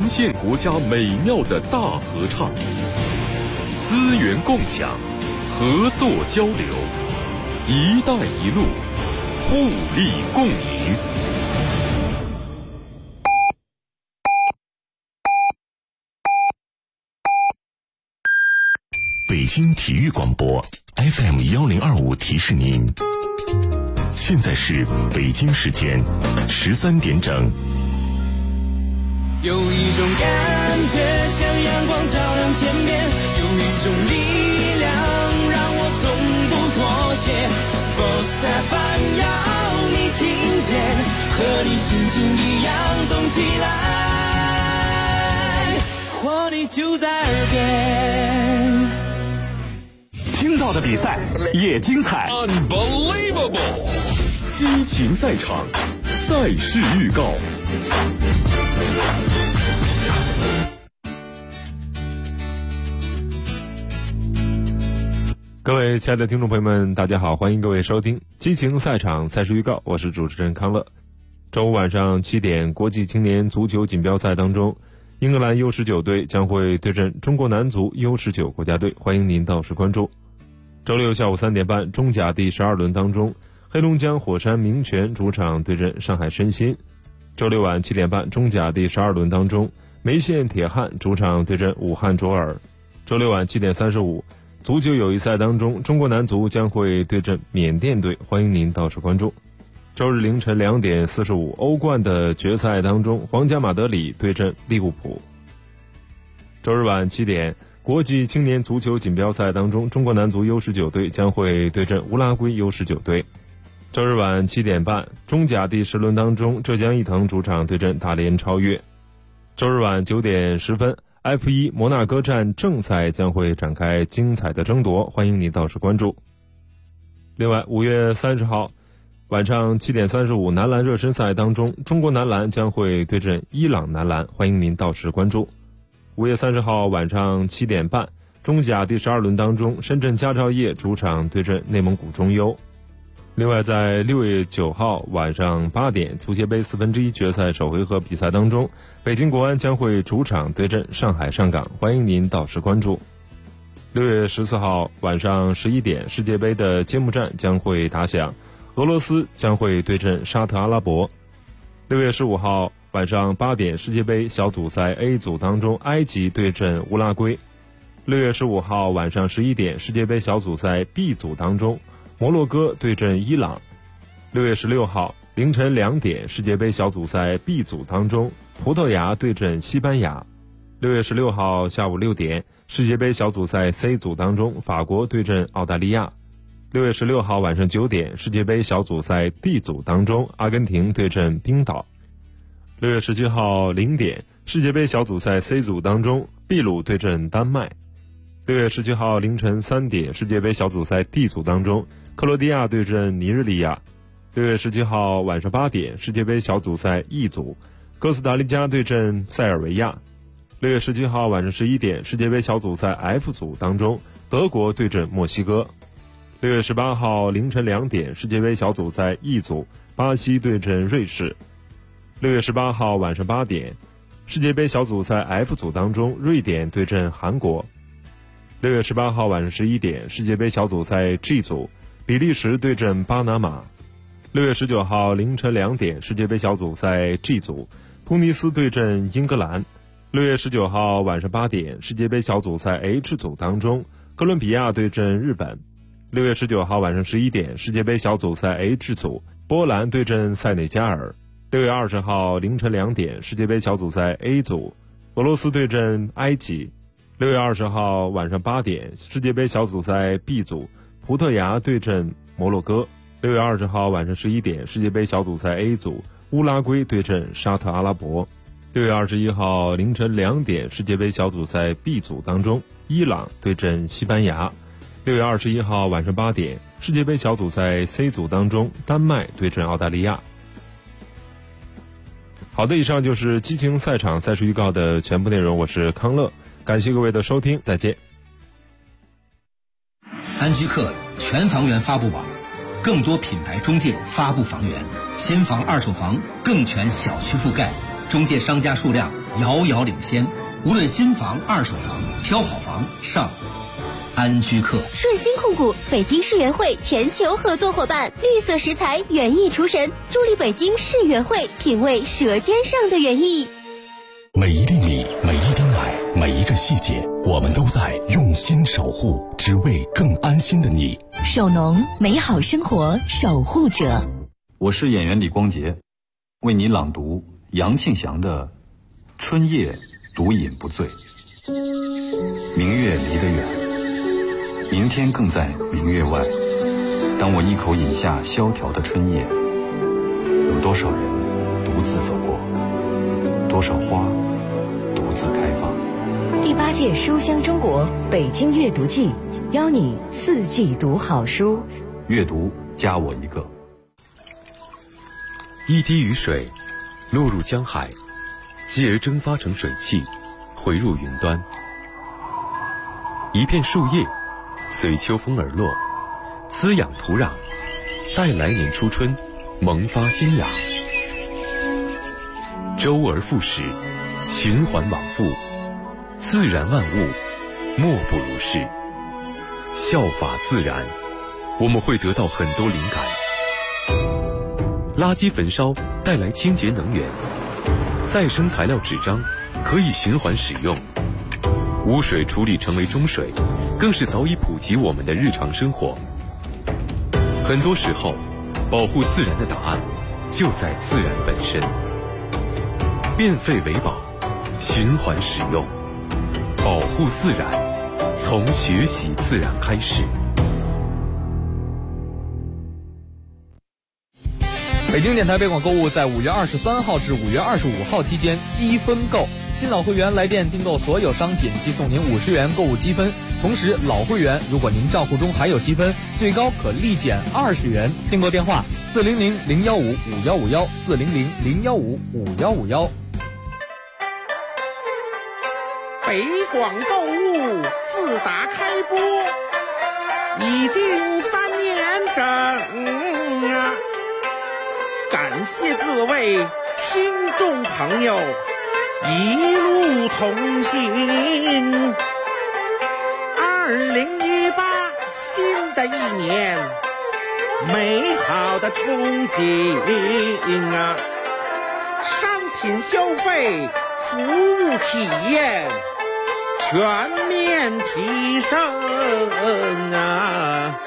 现国家美妙的大合唱，资源共享，合作交流，一带一路，互利共赢。 北京体育广播 FM1025提示您，现在是北京时间13点整。 有一种感觉像阳光照亮天边，有一种力量让我从不妥协。Sports FM 要你听见，和你心情一样动起来，活力就在耳边。 听到的比赛也精彩 Unbelievable！ 激情赛场，赛事预告。 各位亲爱的听众朋友们，大家好，欢迎各位收听激情赛场赛事预告，我是主持人康乐。周五晚上7点，国际青年足球锦标赛当中，英格兰 U19 队将会对阵中国男足 U19 国家队，欢迎您到时关注。周六下午3点半，中甲第12轮当中，黑龙江火山明泉主场对阵上海申鑫。周六晚7点半，中甲第12轮当中，梅县铁汉主场对阵武汉卓尔。周六晚7点35，足球友谊赛当中，中国男足将会对阵缅甸队，欢迎您到时关注。周日凌晨2点45，欧冠的决赛当中，皇家马德里对阵利物浦。周日晚7点，国际青年足球锦标赛当中，中国男足 U19 队将会对阵乌拉圭 U19 队。周日晚7点半，中甲第10轮当中，浙江毅腾主场对阵大连超越。周日晚9点10分，F1 摩纳哥站正赛将会展开精彩的争夺，欢迎你到时关注。另外，5月30号晚上7点35，男篮热身赛当中，中国男篮将会对阵伊朗男篮，欢迎您到时关注。5月30号晚上7点半，中甲第12轮当中，深圳佳兆业主场对阵内蒙古中优。另外，在6月9号晚上8点，足协杯1/4决赛首回合比赛当中，北京国安将会主场对阵上海上港，欢迎您到时关注。6月14号晚上11点，世界杯的揭幕战将会打响，俄罗斯将会对阵沙特阿拉伯。6月15号晚上8点，世界杯小组赛 A 组当中，埃及对阵乌拉圭。6月15号晚上11点，世界杯小组赛 B 组当中，摩洛哥对阵伊朗。6月16号凌晨2点，世界杯小组赛 B 组当中，葡萄牙对阵西班牙。6月16号下午6点，世界杯小组赛 C 组当中，法国对阵澳大利亚。6月16号晚上9点，世界杯小组赛 D 组当中，阿根廷对阵冰岛。6月17号0点，世界杯小组赛 C 组当中，秘鲁对阵丹麦。6月17号凌晨3点，世界杯小组赛 D 组当中，克罗地亚对阵尼日利亚。6月17号晚上8点，世界杯小组赛 E 组，哥斯达黎加对阵塞尔维亚。6月17号晚上11点，世界杯小组赛 F 组当中，德国对阵墨西哥。6月18号凌晨2点，世界杯小组赛 E 组，巴西对阵瑞士。6月18号晚上8点，世界杯小组赛 F 组当中，瑞典对阵韩国。6月18号晚上11点，世界杯小组赛 G 组，比利时对阵巴拿马。6月19号凌晨2点，世界杯小组赛 G 组，突尼斯对阵英格兰。6月19号晚上8点，世界杯小组赛 H 组当中，哥伦比亚对阵日本。6月19号晚上11点，世界杯小组赛 H 组，波兰对阵塞内加尔。6月20号凌晨2点，世界杯小组赛 A 组，俄罗斯对阵埃及。6月20号晚上8点，世界杯小组赛 B 组，葡萄牙对阵摩洛哥。6月20号晚上11点，世界杯小组赛 A 组，乌拉圭对阵沙特阿拉伯。6月21号凌晨2点，世界杯小组赛 B 组当中，伊朗对阵西班牙。6月21号晚上8点，世界杯小组赛 C 组当中，丹麦对阵澳大利亚。好的，以上就是激情赛场赛事预告的全部内容，我是康乐，感谢各位的收听，再见。 安居客全房源发布网，更多品牌中介发布房源，新房二手房更全小区覆盖，中介商家数量遥遥领先。无论新房、二手房，挑好房上安居客。 顺鑫控股北京世园会全球合作伙伴，绿色食材园艺厨神，助力北京世园会品味舌尖上的园艺。 每一粒米，每一滴奶，每一个细节，我们都在用心守护，只为更安心的你。 守农，美好生活守护者。 我是演员李光洁，为你朗读杨庆祥的《春夜独饮不醉》。明月离得远，明天更在明月外。当我一口饮下萧条的春夜，有多少人独自走过，多少花独自开放。 第8届书香中国北京阅读季，邀你4季读好书。 阅读加我一个。 一滴雨水落入江海，继而蒸发成水汽，回入云端。一片树叶随秋风而落，滋养土壤，待来年初春萌发新芽。周而复始，循环往复，自然万物莫不如是。效法自然，我们会得到很多灵感。垃圾焚烧带来清洁能源，再生材料纸张可以循环使用，污水处理成为中水，更是早已普及我们的日常生活。很多时候，保护自然的答案就在自然本身。变废为宝，循环使用，保护自然，从学习自然开始。 北京电台北广购物在5月23号至5月25号期间积分购，新老会员来电订购所有商品即送您50元购物积分，同时老会员如果您账户中还有积分，最高可立减20元。订购电话400-015-5151，400-015-5151。 北广购物自打开播已经3年整啊！感谢各位听众朋友一路同行。2018新的一年，美好的憧憬啊！商品消费、服务体验全面提升啊！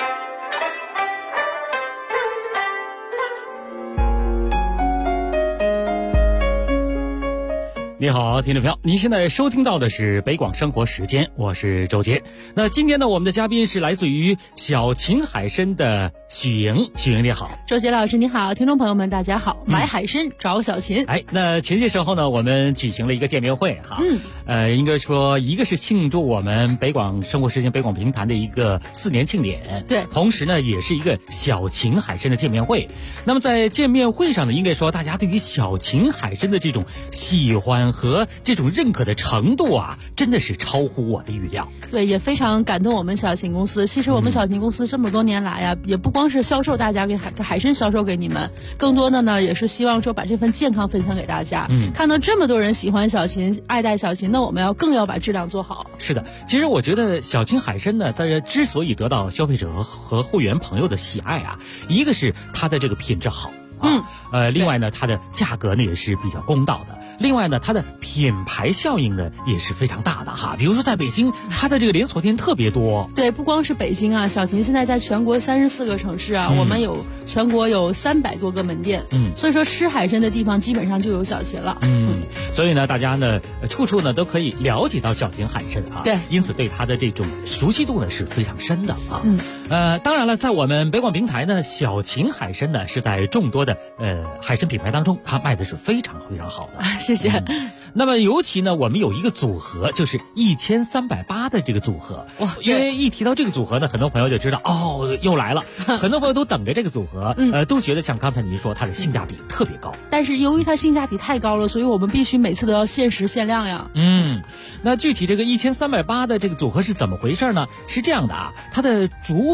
你好，听众朋友，您现在收听到的是北广生活时间，我是周杰。那今天呢，我们的嘉宾是来自于小秦海参的许莹。许莹你好。 周杰老师你好，听众朋友们大家好。买海参找小秦。 那前些时候呢，我们举行了一个见面会哈。应该说一个是庆祝我们北广生活时间北广评弹的一个4年庆典， 对， 同时呢也是一个小秦海参的见面会。那么在见面会上呢，应该说大家对于小秦海参的这种喜欢和这种认可的程度啊，真的是超乎我的预料。 对，也非常感动我们小秦公司。其实我们小秦公司这么多年来呀，也不光是销售大家给海参销售给你们，更多的呢也是希望说把这份健康分享给大家。看到这么多人喜欢小秦，爱戴小秦，那我们更要把质量做好。 是的，其实我觉得小秦海参呢，大家之所以得到消费者和会员朋友的喜爱啊，一个是它的这个品质好。另外呢，它的价格呢也是比较公道的。另外呢，它的品牌效应呢也是非常大的哈。比如说在北京，它的这个连锁店特别多。 对，不光是北京啊，小秦现在在全国34个城市啊，我们全国有300多个门店。所以说吃海参的地方基本上就有小秦了。 所以呢，大家呢处处呢都可以了解到小秦海参啊。 对， 因此对它的这种熟悉度呢是非常深的啊。当然了，在我们北广平台呢，小秦海参呢是在众多的海参品牌当中，它卖的是非常非常好的。 谢谢。 那么尤其呢，我们有一个组合，就是1380的这个组合。哇，因为一提到这个组合呢，很多朋友就知道哦，又来了。很多朋友都等着这个组合，都觉得像刚才您说，它的性价比特别高。 但是由于它性价比太高了，所以我们必须每次都要限时限量呀。 那具体这个1380的这个组合是怎么回事呢？是这样的啊，它的主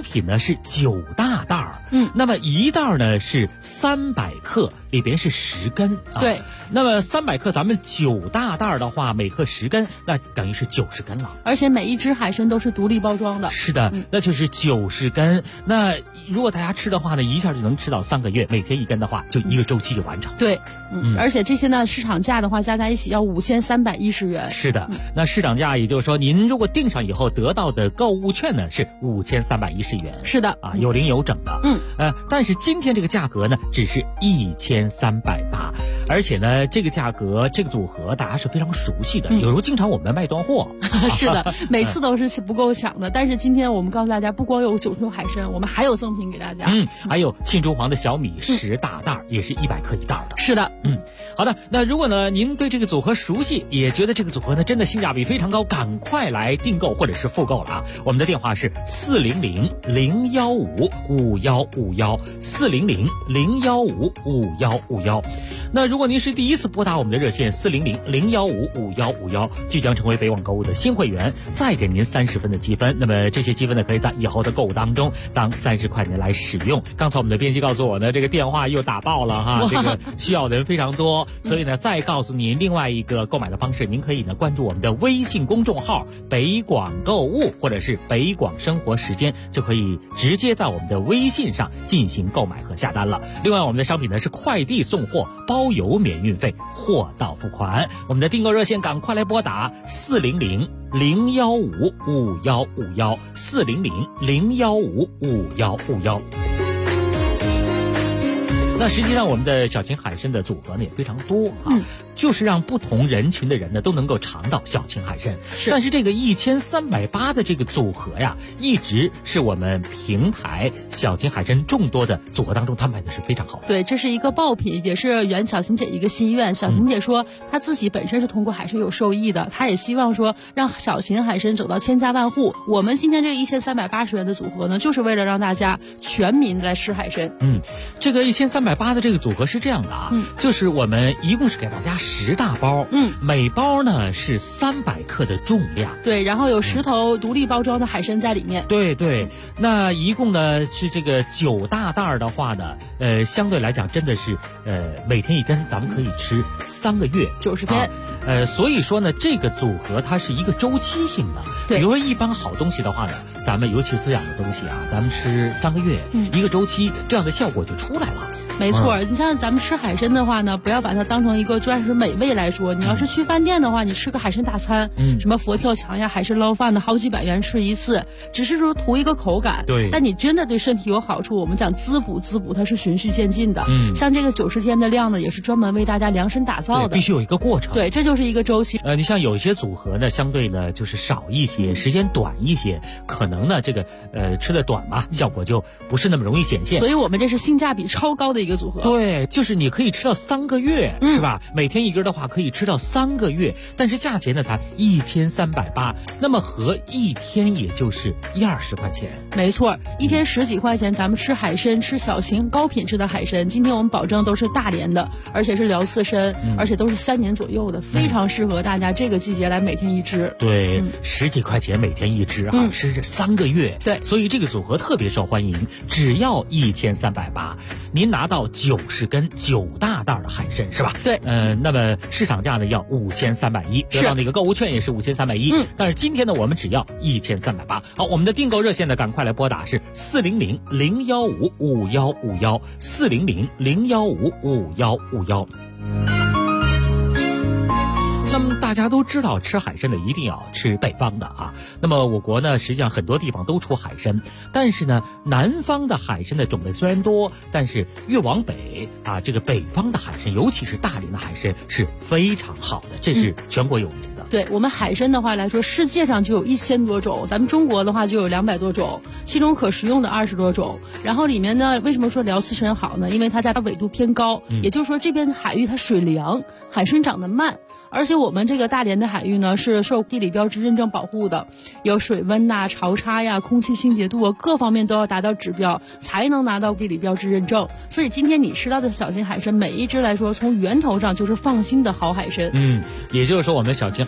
品呢是9大袋儿，那么一袋呢是300克，里边是10根啊。 对， 那么300克咱们9大袋的话，每克10根，那等于是90根了。 而且每一只海参都是独立包装的。 是的，那就是90根。那如果大家吃的话呢，一下就能吃到3个月，每天1根的话，就1个周期就完成。 对，而且这些呢，市场价的话加在一起要5310元。 是的，那市场价也就是说，您如果订上以后得到的购物券呢是5310元。 是的， 啊，有零有整的。但是今天这个价格呢，只是1380，而且呢，这个价格这个组合大家是非常熟悉的，有时候经常我们卖断货。 是的，每次都是不够抢的。但是今天我们告诉大家，不光有9种海参，我们还有赠品给大家。 还有沁珠黄的小米10大袋，也是100克一袋的。 是的， 好的。那如果呢您对这个组合熟悉，也觉得这个组合呢真的性价比非常高，赶快来订购或者是复购了啊！我们的电话是400-015-5151，400-015-5151。那如果您是第一次拨打我们的热线400-015-5151，即将成为北网购物的新会员，再给您30分的积分。那么这些积分呢，可以在以后的购物当中当30块钱来使用。刚才我们的编辑告诉我呢，这个电话又打爆了哈，这个需要的人非常多，所以呢，再告诉您另外一个购买的方式，您可以呢关注我们的微信公众号北广购物或者是北广生活时间，就可以直接在我们的微信上进行购买和下单了。另外我们的商品呢是快递送货，包邮免运费，货到付款。我们的订购热线赶快来拨打400-015-5151，400-015-5151。那实际上我们的小秦海参的组合呢也非常多啊，就是让不同人群的人呢都能够尝到小秦海参。但是这个1380的这个组合呀，一直是我们平台小秦海参众多的组合当中，他卖的是非常好的。 对，这是一个爆品，也是圆小秦姐一个心愿。小秦姐说，她自己本身是通过海参有受益的，她也希望说让小秦海参走到千家万户。我们今天这个1380元的组合呢，就是为了让大家全民来吃海参。 这个1380的这个组合是这样的啊，就是我们一共是给大家10大包，每包呢是300克的重量， 对，然后有10头独立包装的海参在里面， 对，那一共呢是这个9大袋的话呢，相对来讲真的是每天1根，咱们可以吃3个月 90天。 所以说呢，这个组合它是一个周期性的。 对， 比如说一般好东西的话呢，咱们尤其是滋养的东西啊，咱们吃3个月，一个周期，这样的效果就出来了。 没错，你像咱们吃海参的话呢，不要把它当成一个专属美味来说。你要是去饭店的话，你吃个海参大餐，什么佛跳墙呀、海参捞饭的，好几百元吃一次，只是说图一个口感。 对， 但你真的对身体有好处。我们讲滋补，它是循序渐进的。像这个90天的量呢，也是专门为大家量身打造的， 必须有一个过程。 对，这就是一个周期。 你像有一些组合呢，相对呢就是少一些，时间短一些，可能呢这个吃的短嘛，效果就不是那么容易显现。 所以我们这是性价比超高的一个组合。 对。就是你可以吃到3个月，是吧？每天1根的话，可以吃到3个月，但是价钱呢才1380，那么合一天也就是120块钱。 没错，一天10几块钱，咱们吃海参，吃小型高品质的海参。今天我们保证都是大连的，而且是辽刺参，而且都是3年左右的，非常适合大家这个季节来每天1只。 对，10几块钱每天1只啊，吃这3个月。 对， 所以这个组合特别受欢迎，只要1380，您拿到90根9大袋的海参是吧？ 对， 那么市场价呢要5310，得到那个购物券也是5310，但是今天呢我们只要1380。好，我们的订购热线呢赶快来拨打是400-015-5151，400-015-5151。那么大家都知道吃海参的一定要吃北方的啊。那么我国呢实际上很多地方都出海参，但是呢南方的海参的种类虽然多，但是越往北啊，这个北方的海参，尤其是大连的海参是非常好的，这是全国有名的。 对，我们海参的话来说，世界上就有1000多种，咱们中国的话就有200多种，其中可食用的20多种。然后里面呢，为什么说辽刺参好呢？因为它在纬度偏高，也就是说这边的海域它水凉，海参长得慢。而且我们这个大连的海域呢，是受地理标志认证保护的，有水温呐、潮差呀、空气清洁度啊，各方面都要达到指标，才能拿到地理标志认证。所以今天你吃到的小秦海参，每一只来说，从源头上就是放心的好海参。 也就是说，我们小秦海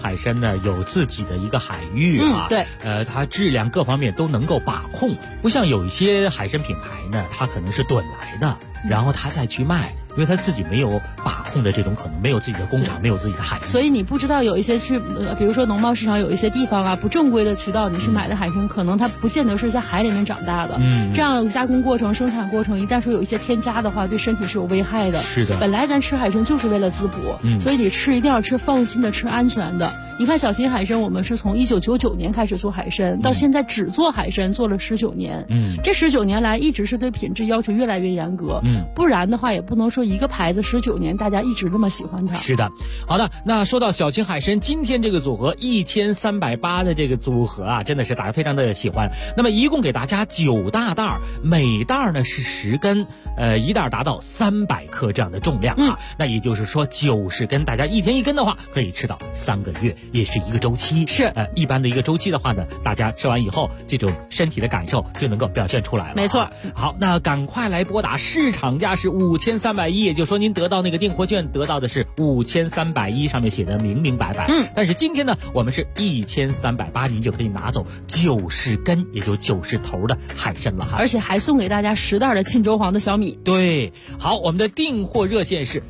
海参呢有自己的一个海域啊， 对， 它质量各方面都能够把控，不像有一些海参品牌呢，它可能是囤来的，然后它再去卖。因为他自己没有把控的这种可能，没有自己的工厂，没有自己的海域， 所以你不知道有一些去，比如说农贸市场有一些地方啊，不正规的渠道，你去买的海参，可能它不见得是在海里面长大的。这样加工过程、生产过程，一旦说有一些添加的话，对身体是有危害的。 是的， 本来咱吃海参就是为了滋补，所以你吃一定要吃放心的，吃安全的。你看小秦海参，我们是从1999年开始做海参，到现在只做海参做了19年。这19年来一直是对品质要求越来越严格。不然的话也不能说一个牌子19年大家一直那么喜欢它。 是的，好的，那说到小秦海参，今天这个组合1380的这个组合啊，真的是大家非常的喜欢。那么一共给大家9大袋，每袋呢是10根，一袋达到300克这样的重量啊。那也就是说90根，大家一天1根的话，可以吃到3个月。也是一个周期， 是一般的一个周期的话呢，大家吃完以后，这种身体的感受就能够表现出来了。 没错。 好，那赶快来拨打市场价是5310，也就是说您得到那个订货券得到的是5310，上面写的明明白白。但是今天呢，我们是1380，您就可以拿走90根，也就90头的海参了哈。 而且还送给大家10袋的沁州黄的小米。 对，好，我们的订货热线是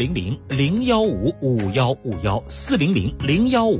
400-015-5151，400-015-5151。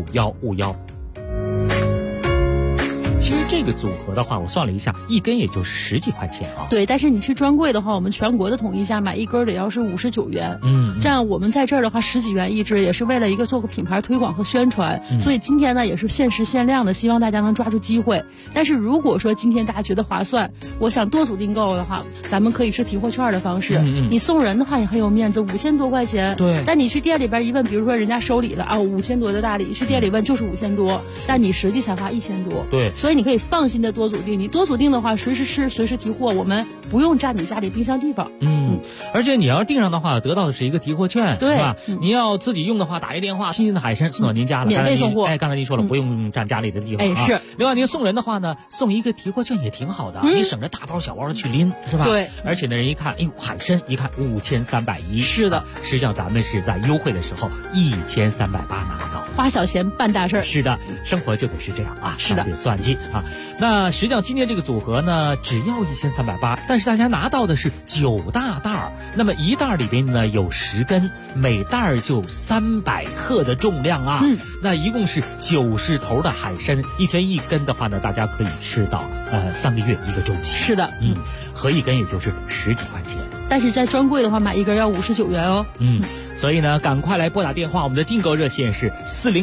其实这个组合的话，我算了一下，一根也就是10几块钱啊。 对，但是你去专柜的话，我们全国的统一价买一根得要是59元。这样我们在这儿的话10几元一支，也是为了一个做个品牌推广和宣传。所以今天呢也是限时限量的，希望大家能抓住机会。但是如果说今天大家觉得划算，我想多组订购的话，咱们可以是提货券的方式。你送人的话也很有面子，5000多块钱。 对。 但你去店里边一问，比如说人家收礼了啊，5000多的大礼，去店里问就是5000多，但你实际才花1000多。 对。 所以你可以放心的多组订，你多组订的话，随时吃，随时提货，我们不用占你家里冰箱地方。 而且你要订上的话，得到的是一个提货券， 对吧？你要自己用的话，打一电话，新鲜的海参送到您家了， 免费送货。 刚才您说了，不用占家里的地方。 是。 另外您送人的话呢，送一个提货券也挺好的，你省着大包小包的去拎，是吧？ 对。 而且呢，人一看，哎呦，海参一看5310， 是的。 实际上咱们是在优惠的时候1380拿到， 花小钱办大事儿。 是的，生活就得是这样啊， 是的， 得算计啊。那实际上今天这个组合呢，只要1380，但是大家拿到的是9大袋，那么一袋里边呢有10根，每袋就300克的重量啊。那一共是90头的海参，一天1根的话呢，大家可以吃到3个月一个周期。 是的， 合一根也就是10几块钱。 但是在专柜的话，买一根要59元哦。 所以呢，赶快来拨打电话，我们的订购热线是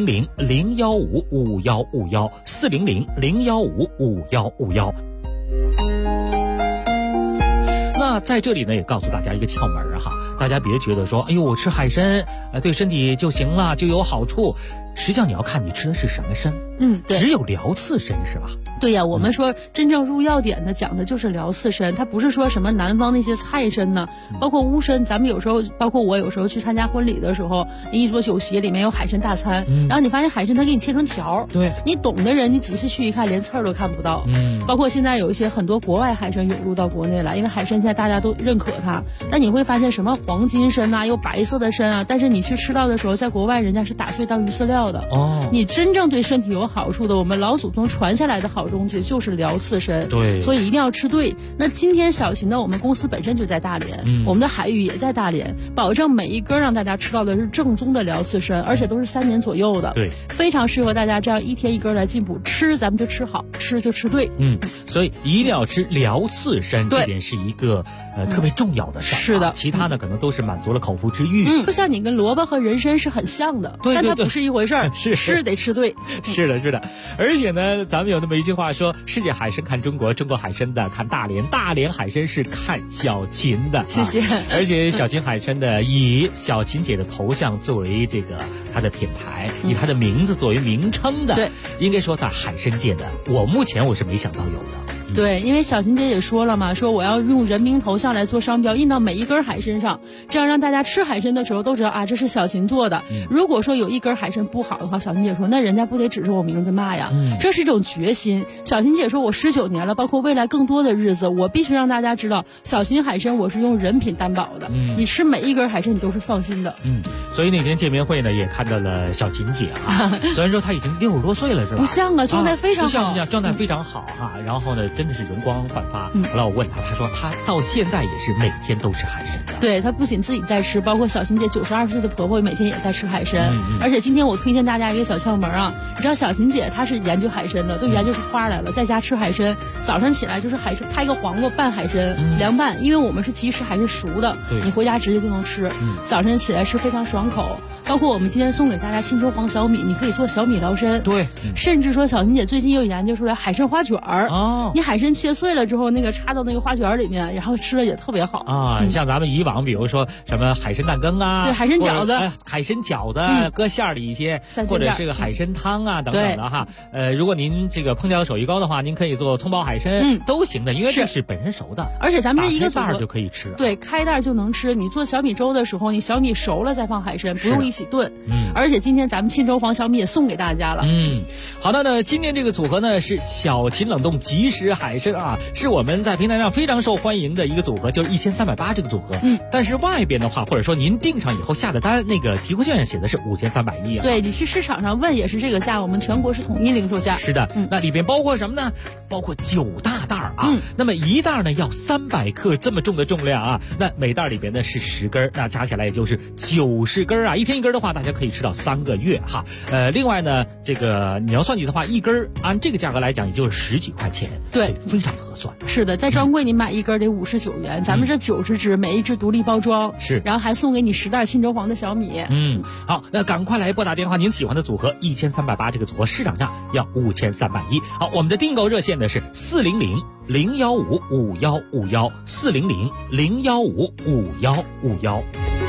400-015-5151，400-015-5151。那在这里呢，也告诉大家一个窍门哈，大家别觉得说，哎呦，我吃海参对身体就行了，就有好处。实际上你要看你吃的是什么参， 对， 只有辽刺参是吧？ 对呀，我们说真正入药典的讲的就是辽刺参，它不是说什么南方那些菜参呢，包括乌参，咱们有时候，包括我有时候去参加婚礼的时候，一桌酒席里面有海参大餐，然后你发现海参它给你切成条， 对， 你懂的人你仔细去一看，连刺儿都看不到。包括现在有一些很多国外海参涌入到国内来，因为海参现在大家都认可它，但你会发现什么黄金参啊，有白色的参啊，但是你去吃到的时候，在国外人家是打碎当鱼饲料的。你真正对身体有好处的，我们老祖宗传下来的好东西就是辽刺参， 对， 所以一定要吃对。那今天小秦呢，我们公司本身就在大连，我们的海域也在大连，保证每一根让大家吃到的是正宗的辽刺参，而且都是3年左右的， 对， 非常适合大家这样一天1根来进补。吃咱们就吃好，吃就吃对。 所以一定要吃辽刺参，这点是一个特别重要的事儿。 是的， 其他呢可能都是满足了口腹之欲。 就像你跟萝卜和人参是很像的，但它不是一回事儿。吃得吃对。 是的，是的。而且呢，咱们有那么一句话说，世界海参看中国，中国海参的看大连，大连海参是看小秦的。 谢谢。 而且小秦海参的以小秦姐的头像作为这个它的品牌，以它的名字作为名称的， 对， 应该说在海参界的，我目前是没想到有的。 对，因为小琴姐也说了嘛，说我要用人名头像来做商标，印到每一根海参上，这样让大家吃海参的时候都知道啊，这是小琴做的。如果说有一根海参不好的话，小琴姐说那人家不得指着我名字骂呀？这是一种决心。小琴姐说我19年了，包括未来更多的日子，我必须让大家知道，小琴海参我是用人品担保的。你吃每一根海参你都是放心的。 所以那天见面会呢，也看到了小琴姐啊，虽然说她已经60多岁了，是吧？ 不像啊，状态非常好， 不像状态非常好哈。然后呢，真的是容光焕发。后来我问她，她说她到现在也是每天都吃海参的。 对，她不仅自己在吃，包括小琴姐92岁的婆婆每天也在吃海参。而且今天我推荐大家一个小窍门啊，你知道小琴姐她是研究海参的，都研究出花来了，在家吃海参，早上起来就是海参，开个黄瓜拌海参，凉拌，因为我们是即食海参熟的，你回家直接就能吃。早晨起来吃非常爽口。包括我们今天送给大家青州黄小米，你可以做小米捞参。 对， 甚至说小琴姐最近又研究出来海参花卷儿。你海参切碎了之后，那个插到那个花卷里面，然后吃了也特别好啊。像咱们以往比如说什么海参蛋羹啊， 对，海参饺子， 海参饺子搁馅儿里一些，或者是个海参汤啊等等的哈。如果您这个烹调手艺高的话，您可以做葱爆海参，都行的，因为这是本身熟的， 而且咱们这一个袋儿就可以吃。 对，开袋就能吃。你做小米粥的时候，你小米熟了再放海参，不用一起炖。而且今天咱们沁州黄小米也送给大家了。 好的呢，今天这个组合呢是小琴冷冻即食海参啊，是我们在平台上非常受欢迎的一个组合，就是1380这个组合。但是外边的话，或者说您订上以后下的单，那个提货券写的是5310啊。 对，你去市场上问也是这个价，我们全国是统一零售价。 是的，那里边包括什么呢？包括9大袋啊。那么一袋呢要300克这么重的重量啊，那每袋里边呢是10根，那加起来也就是90根啊。一天一根的话，大家可以吃到3个月哈。另外呢，这个你要算计的话，一根按这个价格来讲，也就是10几块钱， 对， 非常合算。 是的，在专柜你买一根得59元，咱们这90只，每一只独立包装， 是， 然后还送给你10袋沁州黄的小米。 好，那赶快来拨打电话，您喜欢的组合1380这个组合市场价要5310。好，我们的订购热线呢是400-015-5151，400-015-5151。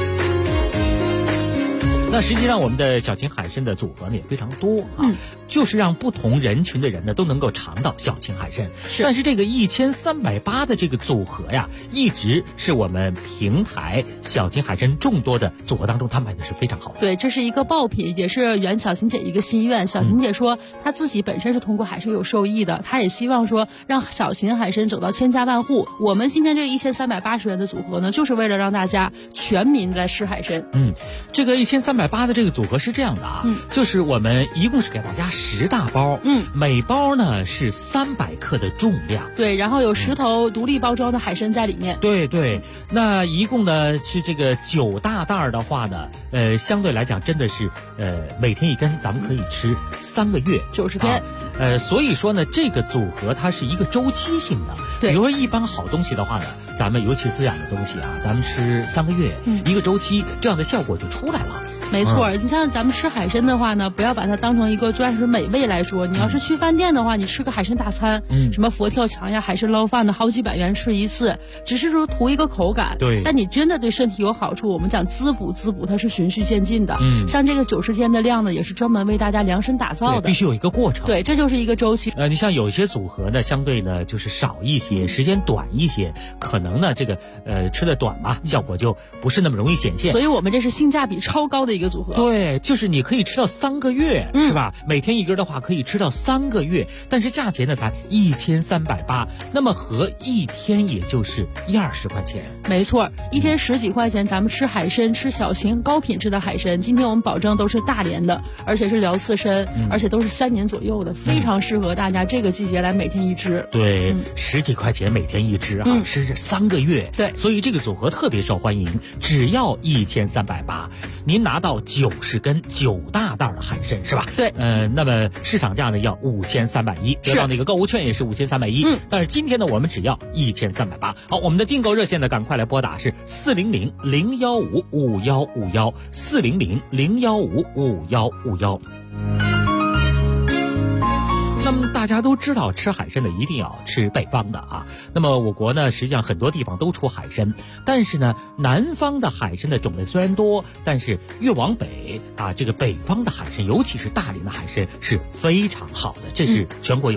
那实际上我们的小琴海参的组合呢也非常多啊，就是让不同人群的人呢都能够尝到小琴海参。但是这个1380的这个组合呀，一直是我们平台小琴海参众多的组合当中，它卖的是非常好的。 对，这是一个爆品，也是圆小琴姐一个心愿。小琴姐说，她自己本身是通过海参有受益的，她也希望说让小琴海参走到千家万户。我们今天这1380元的组合呢，就是为了让大家全民来吃海参。 这个1380的这个组合是这样的啊，就是我们一共是给大家10大包，每包呢是300克的重量， 对，然后有10头独立包装的海参在里面， 对，那一共呢是这个9大袋的话呢，相对来讲真的是每天一根，咱们可以吃3个月 90天。 所以说呢，这个组合它是一个周期性的。比如说一般好东西的话呢，咱们尤其是滋养的东西啊，咱们吃3个月，一个周期，这样的效果就出来了。 没错，你像咱们吃海参的话呢，不要把它当成一个专属美味来说。你要是去饭店的话，你吃个海参大餐，什么佛跳墙呀、海参捞饭的，好几百元吃一次，只是说图一个口感。 对， 但你真的对身体有好处，我们讲滋补，它是循序渐进的。像这个90天的量呢，也是专门为大家量身打造的， 必须有一个过程。 对，这就是一个周期。 你像有一些组合呢，相对呢就是少一些，时间短一些，可能呢这个吃的短嘛，效果就不是那么容易显现。 所以我们这是性价比超高的一个组合。 对，就是你可以吃到3个月，是吧？每天一根的话，可以吃到3个月，但是价钱呢才1380，那么合一天也就是20块钱。 没错，一天10几块钱，咱们吃海参，吃小型高品质的海参。今天我们保证都是大连的，而且是辽刺参，而且都是3年左右的，非常适合大家这个季节来每天一只。 对，10几块钱每天一只啊，吃这3个月。 对， 所以这个组合特别受欢迎，只要1380，您拿到90根9大袋的海参是吧？ 对， 那么市场价呢要5310，得到那个购物券也是5310。但是今天呢，我们只要1380。好，我们的订购热线呢，赶快来拨打是400-015-5151，400-015-5151。那么大家都知道，吃海参的一定要吃北方的啊。那么我国呢，实际上很多地方都出海参，但是呢，南方的海参的种类虽然多，但是越往北啊，这个北方的海参，尤其是大连的海参是非常好的，这是全国有名的。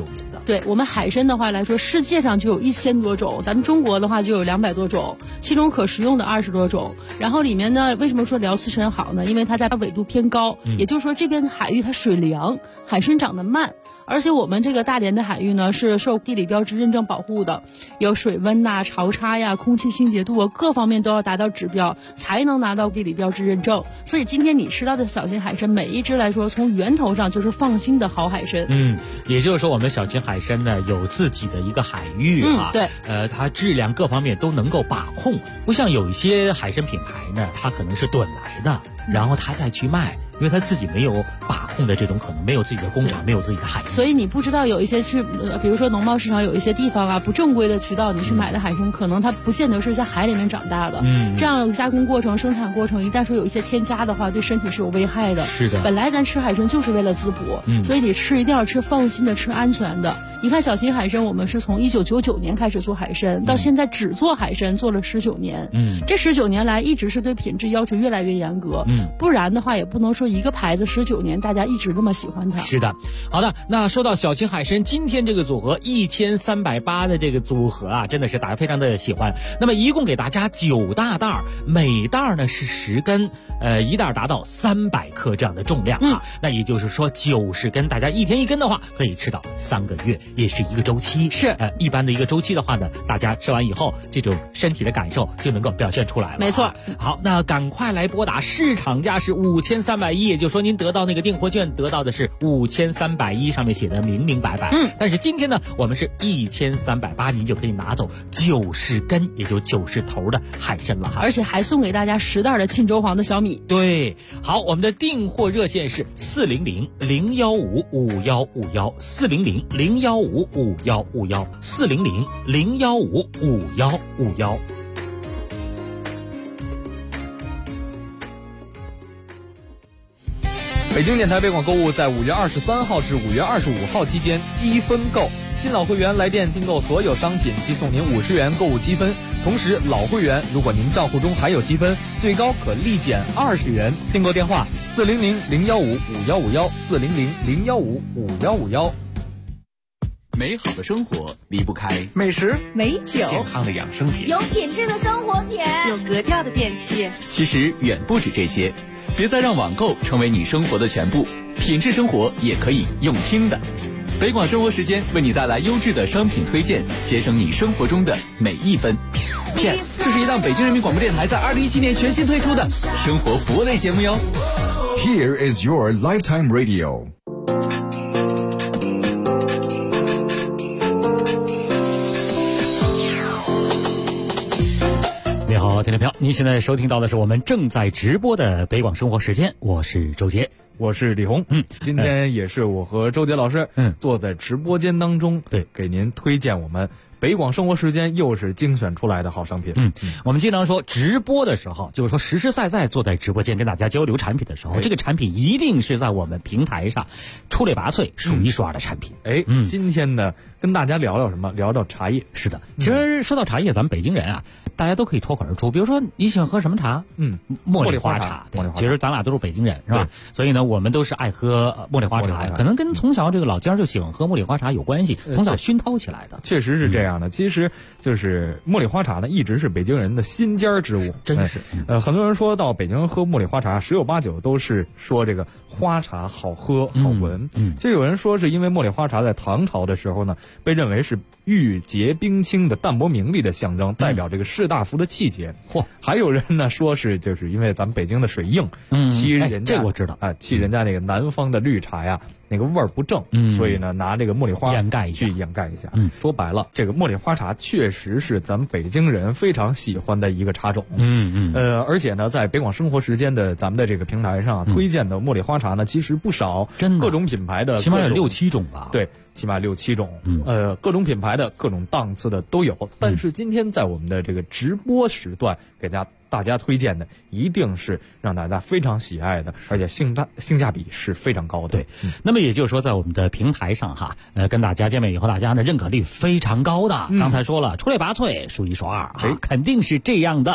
对，我们海参的话来说，世界上就有1000多种，咱们中国的话就有200多种，其中可食用的20多种。然后里面呢，为什么说辽刺参好呢？因为它在纬度偏高，也就是说这边的海域它水凉，海参长得慢。而且我们这个大连的海域呢，是受地理标志认证保护的，有水温呐、潮差呀、空气清洁度啊，各方面都要达到指标，才能拿到地理标志认证。所以今天你吃到的小型海参，每一只来说，从源头上就是放心的好海参。 也就是说，我们小型海参呢，有自己的一个海域啊， 对， 它质量各方面都能够把控，不像有一些海参品牌呢，它可能是囤来的，然后它再去卖。因为他自己没有把控的这种可能，没有自己的工厂，没有自己的海域， 所以你不知道有一些比如说农贸市场有一些地方啊，不正规的渠道，你去买的海参，可能它不见得是在海里面长大的。这样加工过程、生产过程，一旦说有一些添加的话，对身体是有危害的。 是的， 本来咱吃海参就是为了滋补，所以你吃一定要吃放心的，吃安全的。你看小型海参，我们是从1999年开始做海参，到现在只做海参做了19年。这19年来一直是对品质要求越来越严格。不然的话也不能说一个牌子19年大家一直那么喜欢它。 是的，好的，那说到小型海参，今天这个组合1380的这个组合啊，真的是大家非常的喜欢。那么一共给大家9大袋，每袋呢是10根，一袋达到300克这样的重量啊。那也就是说90根，大家一天1根的话，可以吃到3个月。也是一个周期， 是一般的一个周期的话呢，大家吃完以后，这种身体的感受就能够表现出来了。 没错。 好，那赶快来拨打，市场价是5310，也就是说您得到那个订货券得到的是5310，上面写的明明白白。但是今天呢，我们是1380，您就可以拿走90根，也就90头的海参了哈。 而且还送给大家10袋的沁州黄的小米。 对，好，我们的订货热线是400-015-5151，400-015-5151，400-015-5151。 北京电台北广购物在5月23号至5月25号期间积分购，新老会员来电订购所有商品即送您50元购物积分，同时老会员如果您账户中还有积分，最高可立减20元。订购电话400-015-5151，400-015-5151。 美好的生活离不开美食、 美酒、 健康的养生品、 有品质的生活品、 有格调的电器。 其实远不止这些，别再让网购成为你生活的全部，品质生活也可以用听的。北广生活时间为你带来优质的商品推荐，节省你生活中的每一分。Yes， 这是一档北京人民广播电台在2017年全新推出的生活服务类节目哟。 Here is your lifetime radio。 你好，听众朋友，您现在收听到的是我们正在直播的北广生活时间，我是周杰， 我是李红。今天也是我和周杰老师坐在直播间当中，对，给您推荐我们北广生活时间又是精选出来的好商品。 我们经常说直播的时候，就是说实实在在坐在直播间跟大家交流产品的时候，这个产品一定是在我们平台上出类拔萃、数一数二的产品。 今天呢，跟大家聊聊什么？聊聊茶叶。 是的，其实说到茶叶，咱们北京人啊，大家都可以脱口而出。比如说你喜欢喝什么茶？茉莉花茶。其实咱俩都是北京人，是吧？所以呢，我们都是爱喝茉莉花茶，可能跟从小这个老家就喜欢喝茉莉花茶有关系，从小熏陶起来的。 确实是这样的。其实就是茉莉花茶呢，一直是北京人的心尖之物， 真是。 很多人说到北京喝茉莉花茶，十有八九都是说这个花茶好喝好闻。就有人说是因为茉莉花茶在唐朝的时候呢，被认为是玉洁冰清的淡泊名利的象征，代表这个士大夫的气节。还有人呢说是就是因为咱们北京的水硬，沏人家这我知道啊，沏人家那个南方的绿茶呀，那个味儿不正，所以呢拿这个茉莉花掩盖一下。说白了，这个茉莉花茶确实是咱们北京人非常喜欢的一个茶种。而且呢，在北广生活时间的咱们的这个平台上推荐的茉莉花茶呢，其实不少， 真的各种品牌的， 起码有6-7种吧。 对，起码6-7种。各种品牌的各种档次的都有。但是今天在我们的这个直播时段给大家推荐的，一定是让大家非常喜爱的，而且性价比是非常高的。 对，那么也就是说，在我们的平台上哈，跟大家见面以后，大家呢认可率非常高的。刚才说了，出类拔萃，数一数二，肯定是这样的。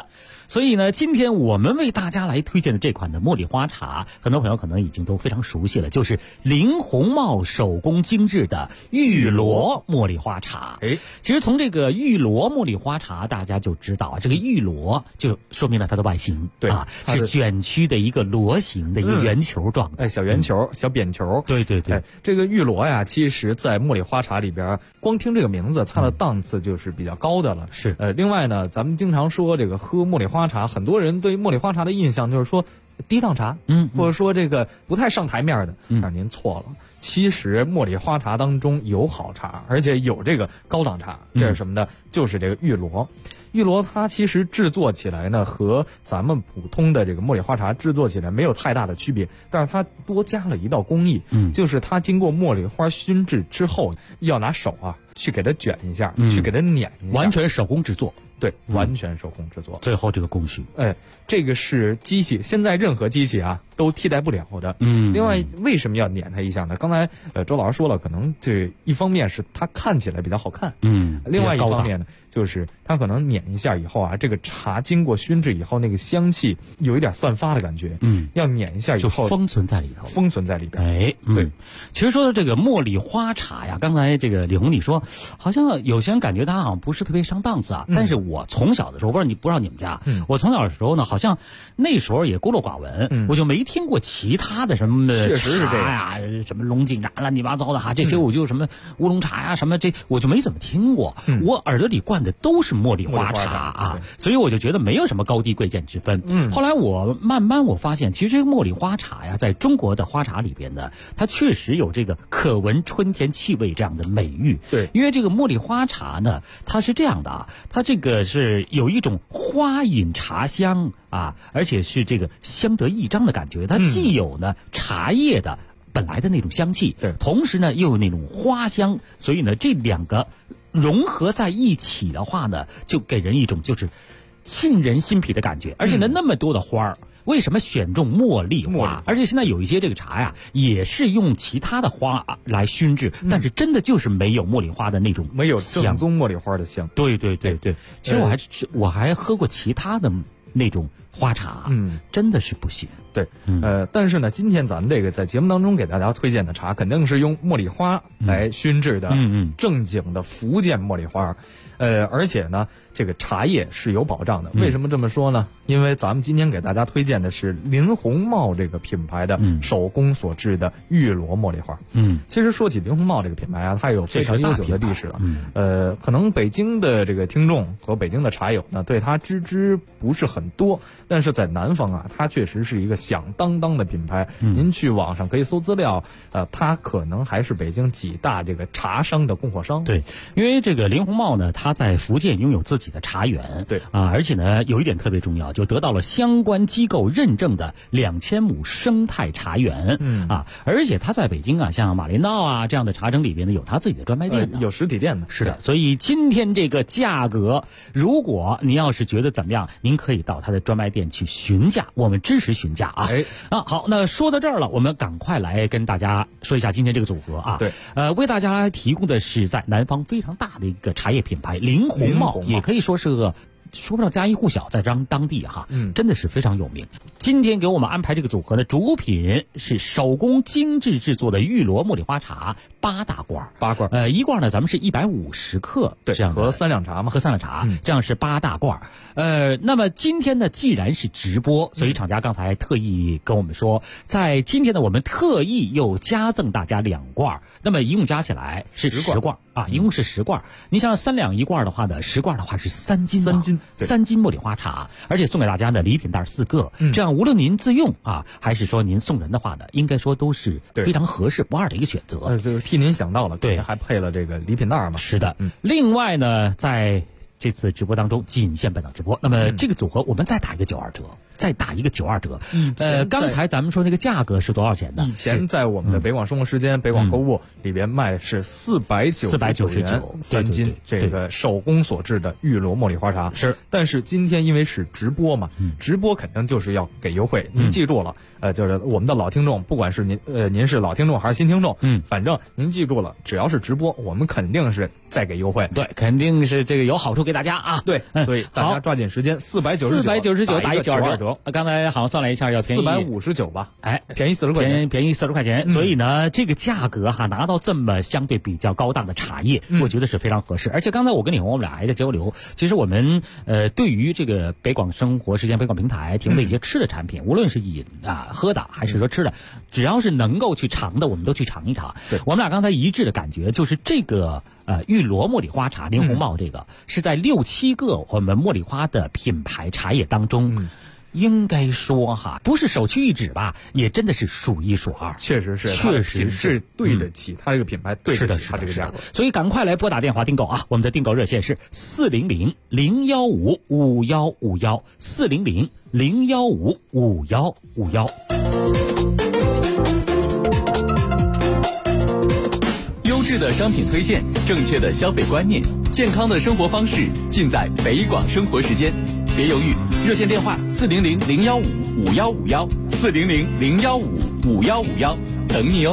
所以呢，今天我们为大家来推荐的这款的茉莉花茶，很多朋友可能已经都非常熟悉了，就是林红帽手工精致的玉螺茉莉花茶。其实从这个玉螺茉莉花茶，大家就知道啊，这个玉螺就说明了它的外形， 对啊，是卷曲的一个螺形的一个圆球状的， 小圆球、小扁球。 对对对， 这个玉螺呀，其实在茉莉花茶里边，光听这个名字，它的档次就是比较高的了。 是另外呢，咱们经常说这个喝茉莉花茶，很多人对茉莉花茶的印象就是说低档茶，或者说这个不太上台面的，但您错了。其实茉莉花茶当中有好茶，而且有这个高档茶，这是什么呢？就是这个玉螺。玉螺它其实制作起来呢，和咱们普通的这个茉莉花茶制作起来没有太大的区别，但是它多加了一道工艺，就是它经过茉莉花熏制之后，要拿手啊去给它卷一下，去给它碾一下， 完全手工制作。 对，完全手工制作。 最后这个工序， 这个是机器，现在任何机器啊都替代不了的。另外为什么要碾它一下呢？刚才周老师说了，可能这一方面是它看起来比较好看，另外一方面呢，就是它可能碾一下以后啊，这个茶经过熏制以后，那个香气有一点散发的感觉，要碾一下以后就封存在里头， 封存在里边。 对。其实说到这个茉莉花茶呀，刚才这个李红你说，好像有些人感觉它好像不是特别上档次啊，但是我从小的时候，不知道你们家，我从小的时候呢，好像那时候也孤陋寡闻，我就没听过其他的什么茶呀，什么龙井茶乱七八糟的哈，这些我就什么乌龙茶呀，什么这我就没怎么听过，我耳朵里灌的都是茉莉花茶啊，所以我就觉得没有什么高低贵贱之分。后来我慢慢发现，其实这个茉莉花茶呀，在中国的花茶里边呢，它确实有这个可闻春天气味这样的美誉。 对， 因为这个茉莉花茶呢，它是这样的啊，它这个是有一种花饮茶香啊，而且是这个相得益彰的感觉。它既有呢茶叶的本来的那种香气，同时呢又有那种花香，所以呢这两个融合在一起的话呢，就给人一种就是沁人心脾的感觉。而且呢那么多的花儿，为什么选中茉莉花？而且现在有一些这个茶呀，也是用其他的花来熏制，但是真的就是没有茉莉花的那种没有正宗茉莉花的香。 对。其实我还喝过其他的那种花茶，真的是不行。 对，但是呢，今天咱们这个在节目当中给大家推荐的茶，肯定是用茉莉花来熏制的，正经的福建茉莉花。而且呢，这个茶叶是有保障的。为什么这么说呢？因为咱们今天给大家推荐的是林红帽这个品牌的手工所制的玉螺茉莉花。其实说起林红帽这个品牌啊，它有非常悠久的历史了。可能北京的这个听众和北京的茶友呢，对它知不是很多，但是在南方啊，它确实是一个响当当的品牌。您去网上可以搜资料，它可能还是北京几大这个茶商的供货商。 对，因为这个林红帽呢，它在福建拥有自己的茶园， 对啊，而且呢有一点特别重要，就得到了相关机构认证的2000亩生态茶园，而且它在北京啊，像马连道啊这样的茶城里边呢，有它自己的专卖店的， 有实体店的。 是的，所以今天这个价格，如果您要是觉得怎么样，您可以到它的专卖店去询价，我们支持询价啊。好，那说到这儿了，我们赶快来跟大家说一下今天这个组合啊。 对， 为大家来提供的是在南方非常大的一个茶叶品牌林红帽，也可以说是个说不上家喻户晓，在当地哈，真的是非常有名。今天给我们安排这个组合的主品是手工精致制作的玉螺茉莉花茶8大罐 ，8罐， 一罐呢咱们是150克， 对， 这样喝3两茶嘛， 喝3两茶，这样是8大罐。那么今天呢，既然是直播，所以厂家刚才特意跟我们说，在今天呢，我们特意又加赠大家2罐，那么一共加起来是10罐啊，一共是10罐。你像3两1罐的话呢，10罐的话是3斤，3斤茉莉花茶，而且送给大家的礼品袋4个，这样无论您自用啊，还是说您送人的话呢，应该说都是非常合适不二的一个选择。 就是替您想到了，对，还配了这个礼品袋嘛。 是的，另外呢，在这次直播当中仅限本档直播，那么这个组合我们再打一个92折。 再打一个92折。刚才咱们说那个价格是多少钱呢？ 以前在我们的北广生活时间、北广购物里边卖的是499元3斤，这个手工所制的玉螺茉莉花茶是。 但是今天因为是直播嘛，直播肯定就是要给优惠。您记住了，就是我们的老听众，不管是您是老听众还是新听众，反正您记住了，只要是直播，我们肯定是再给优惠。 对，肯定是这个有好处给大家啊。 对，所以大家抓紧时间 ，499打一92折。刚才好像算了一下，要便宜 459吧？ 哎， 便宜40块钱， 便宜40块钱。所以呢，这个价格哈，拿到这么相对比较高档的茶叶，我觉得是非常合适。而且刚才我跟李红我们俩还在交流，其实我们对于这个北广生活时间、北广平台提供的一些吃的产品，无论是饮啊、喝的，还是说吃的，只要是能够去尝的，我们都去尝一尝。 对， 我们俩刚才一致的感觉就是这个玉螺茉莉花茶林红帽这个是在6、7个我们茉莉花的品牌茶叶当中。应该说哈，不是首屈一指吧，也真的是数一数二。 确实是对得起它这个品牌，对得起它这个价格。 所以赶快来拨打电话订购啊！我们的订购热线是400-015-5151，400-015-5151。 优质的商品推荐，正确的消费观念，健康的生活方式，尽在北广生活时间。别犹豫，热线电话400-015-5151，400-015-5151，等你哦。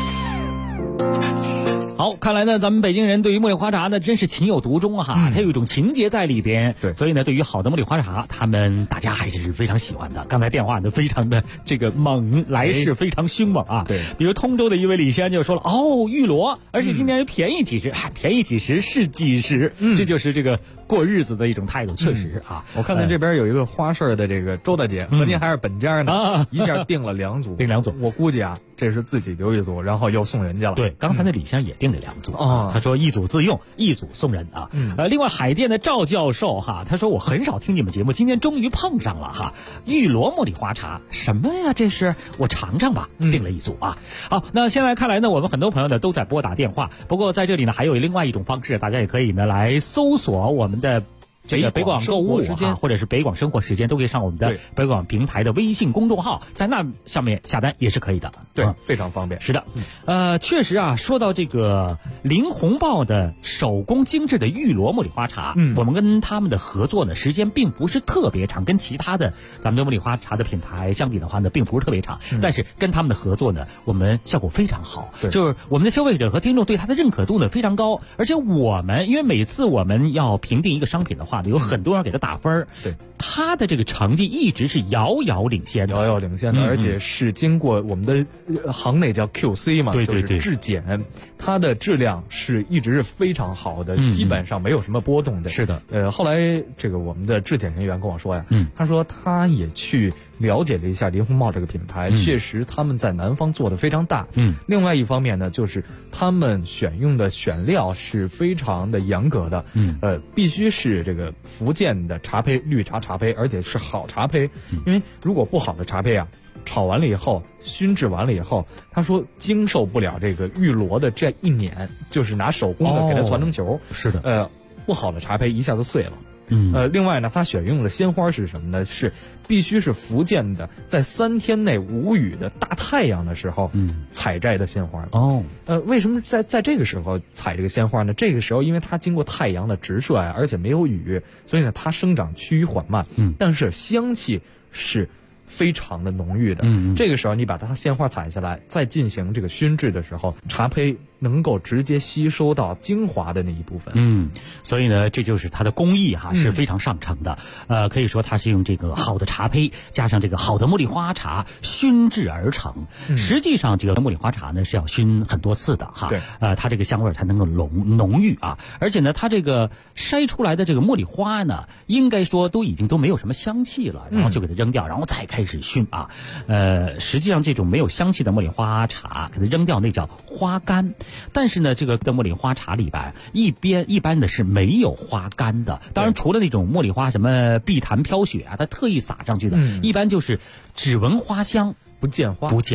好，看来呢，咱们北京人对于茉莉花茶呢，真是情有独钟哈，它有一种情节在里边。 对， 所以呢，对于好的茉莉花茶，大家还是非常喜欢的。刚才电话呢，非常的这个猛，来势非常凶猛啊。 对， 比如通州的一位李先生就说了，玉螺，而且今年便宜几十，便宜几十是几十，这就是这个过日子的一种态度，确实啊。 我看到这边有一个花市的这个周大姐，和您还是本家呢，一下订了2组， 订2组。 我估计啊，这是自己留一组，然后又送人家了。 对，刚才那李先生也订了2组啊，他说1组自用，1组送人啊。另外海淀的赵教授哈，他说我很少听你们节目，今天终于碰上了哈，玉螺茉莉花茶，什么呀这是？我尝尝吧，订了1组啊。好，那现在看来呢，我们很多朋友呢都在拨打电话，不过在这里呢还有另外一种方式，大家也可以呢来搜索我们的这个北广购物时间，或者是北广生活时间，都可以上我们的北广平台的微信公众号，在那上面下单也是可以的。 对，非常方便。 是的，确实啊，说到这个林红豹的手工精致的玉螺茉莉花茶，我们跟他们的合作呢，时间并不是特别长，跟其他的咱们的茉莉花茶的品牌相比的话呢，并不是特别长，但是跟他们的合作呢，我们效果非常好，就是我们的消费者和听众对它的认可度呢非常高，而且我们因为每次我们要评定一个商品的话，有很多人给他打分， 对他的这个成绩一直是遥遥领先的， 而且是经过我们的行内叫 QC 嘛， 对， 就是质检，它的质量一直是非常好的，基本上没有什么波动的。 是的， 后来这个我们的质检人员跟我说呀，他说他也去了解了一下林红帽这个品牌，确实他们在南方做的非常大。另外一方面呢，就是他们选用的选料是非常的严格的，必须是这个福建的茶胚，绿茶茶胚，而且是好茶胚，因为如果不好的茶胚啊，炒完了以后，熏制完了以后，他说经受不了这个玉螺的这一碾，就是拿手工的给它攥成球。 是的， 不好的茶胚一下就碎了。另外呢，他选用的鲜花是什么呢？是必须是福建的，在3天内无雨的大太阳的时候，采摘的鲜花。为什么在这个时候采这个鲜花呢？这个时候因为它经过太阳的直射而且没有雨，所以呢它生长趋于缓慢，但是香气是非常的浓郁的。这个时候你把它鲜花采下来，再进行这个熏制的时候，茶胚能够直接吸收到精华的那一部分。 所以呢，这就是它的工艺哈，是非常上乘的。可以说它是用这个好的茶胚加上这个好的茉莉花茶熏制而成。实际上这个茉莉花茶呢是要熏很多次的哈。 对， 它这个香味才能够浓郁啊。而且呢，它这个筛出来的这个茉莉花呢，应该说都没有什么香气了，然后就给它扔掉，然后再开始熏啊。实际上这种没有香气的茉莉花茶给它扔掉，那叫花干。但是呢，这个的茉莉花茶里边一般的是没有花干的。当然，除了那种茉莉花什么碧潭飘雪啊，它特意撒上去的，一般就是只闻花香不见花。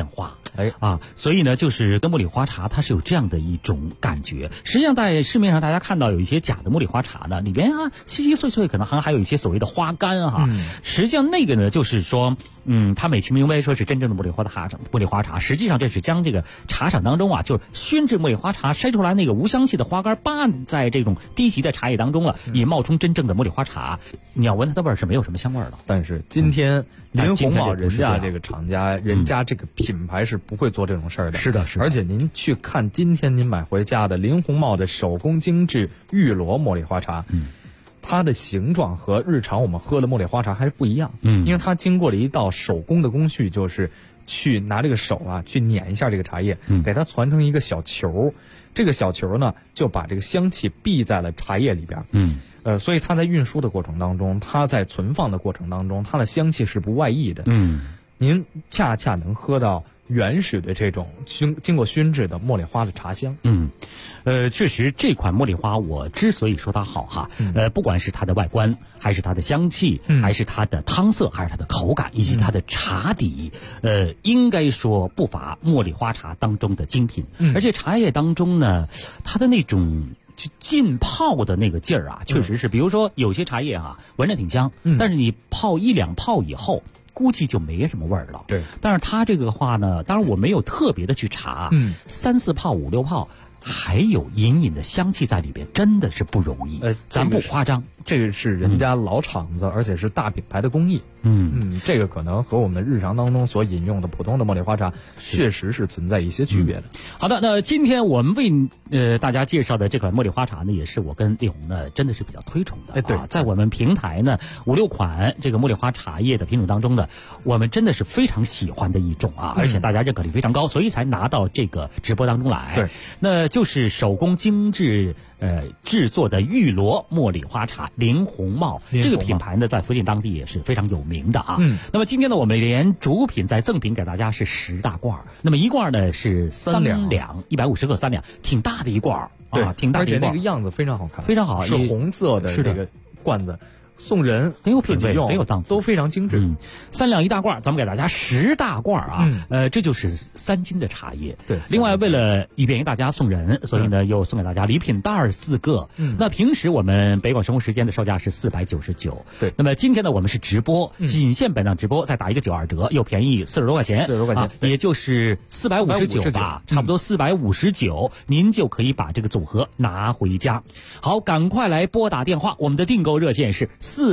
所以呢，就是跟茉莉花茶它是有这样的一种感觉。实际上在市面上大家看到有一些假的茉莉花茶呢，里边稀稀碎碎可能还有一些所谓的花干实际上那个呢就是说它美其名为说是真正的茉莉花茶，实际上这是将这个茶厂当中就是熏制茉莉花茶筛出来那个无香气的花干拌在这种低级的茶叶当中了，以冒充真正的茉莉花茶。你要闻它的味儿是没有什么香味的。 但是今天林鸿茂人家这个厂家，人家这个品牌是不会做这种事儿的。 是的， 而且您去看今天您买回家的林鸿茂的手工精致玉螺茉莉花茶，它的形状和日常我们喝的茉莉花茶还是不一样。因为它经过了一道手工的工序，就是去拿这个手去碾一下这个茶叶，给它攒成一个小球。这个小球呢，就把这个香气闭在了茶叶里边。所以它在运输的过程当中，它在存放的过程当中，它的香气是不外溢的。您恰恰能喝到原始的这种经过熏制的茉莉花的茶香。 确实这款茉莉花我之所以说它好不管是它的外观，还是它的香气，还是它的汤色，还是它的口感，以及它的茶底，应该说不乏茉莉花茶当中的精品。而且茶叶当中呢，它的那种浸泡的那个劲儿确实是，比如说有些茶叶闻着挺香，但是你泡1、2泡以后，估计就没什么味儿了。 对， 但是它这个话呢，当然我没有特别的去查，3、4泡、5、6泡，还有隐隐的香气在里边，真的是不容易。咱不夸张， 这个是人家老厂子，而且是大品牌的工艺。这个可能和我们日常当中所饮用的普通的茉莉花茶确实是存在一些区别的。 好的，那今天我们为大家介绍的这款茉莉花茶呢，也是我跟丽红呢真的是比较推崇的。 对， 在我们平台呢5、6款这个茉莉花茶叶的品种当中呢，我们真的是非常喜欢的一种而且大家认可率非常高，所以才拿到这个直播当中来。 对， 那就是手工精致制作的玉螺茉莉花茶，林鸿茂这个品牌呢，在福建当地也是非常有名的那么今天呢，我们连主品再赠品给大家是10大罐，那么一罐呢是3两，150克3两，挺大的一罐挺大的一罐， 而且那个样子非常好看， 非常好， 是红色的这个罐子。送人很有品味，很有档次， 都非常精致。 3两1大罐，咱们给大家10大罐这就是3斤的茶叶。 对， 另外为了以便于大家送人，所以呢又送给大家礼品袋4个。那平时我们北广生活时间的售价是499。 对， 那么今天呢我们是直播，仅限本档直播，再打一个92折，又便宜40多块钱 ，40多块钱， 也就是459吧，差不多459，您就可以把这个组合拿回家。好，赶快来拨打电话，我们的订购热线是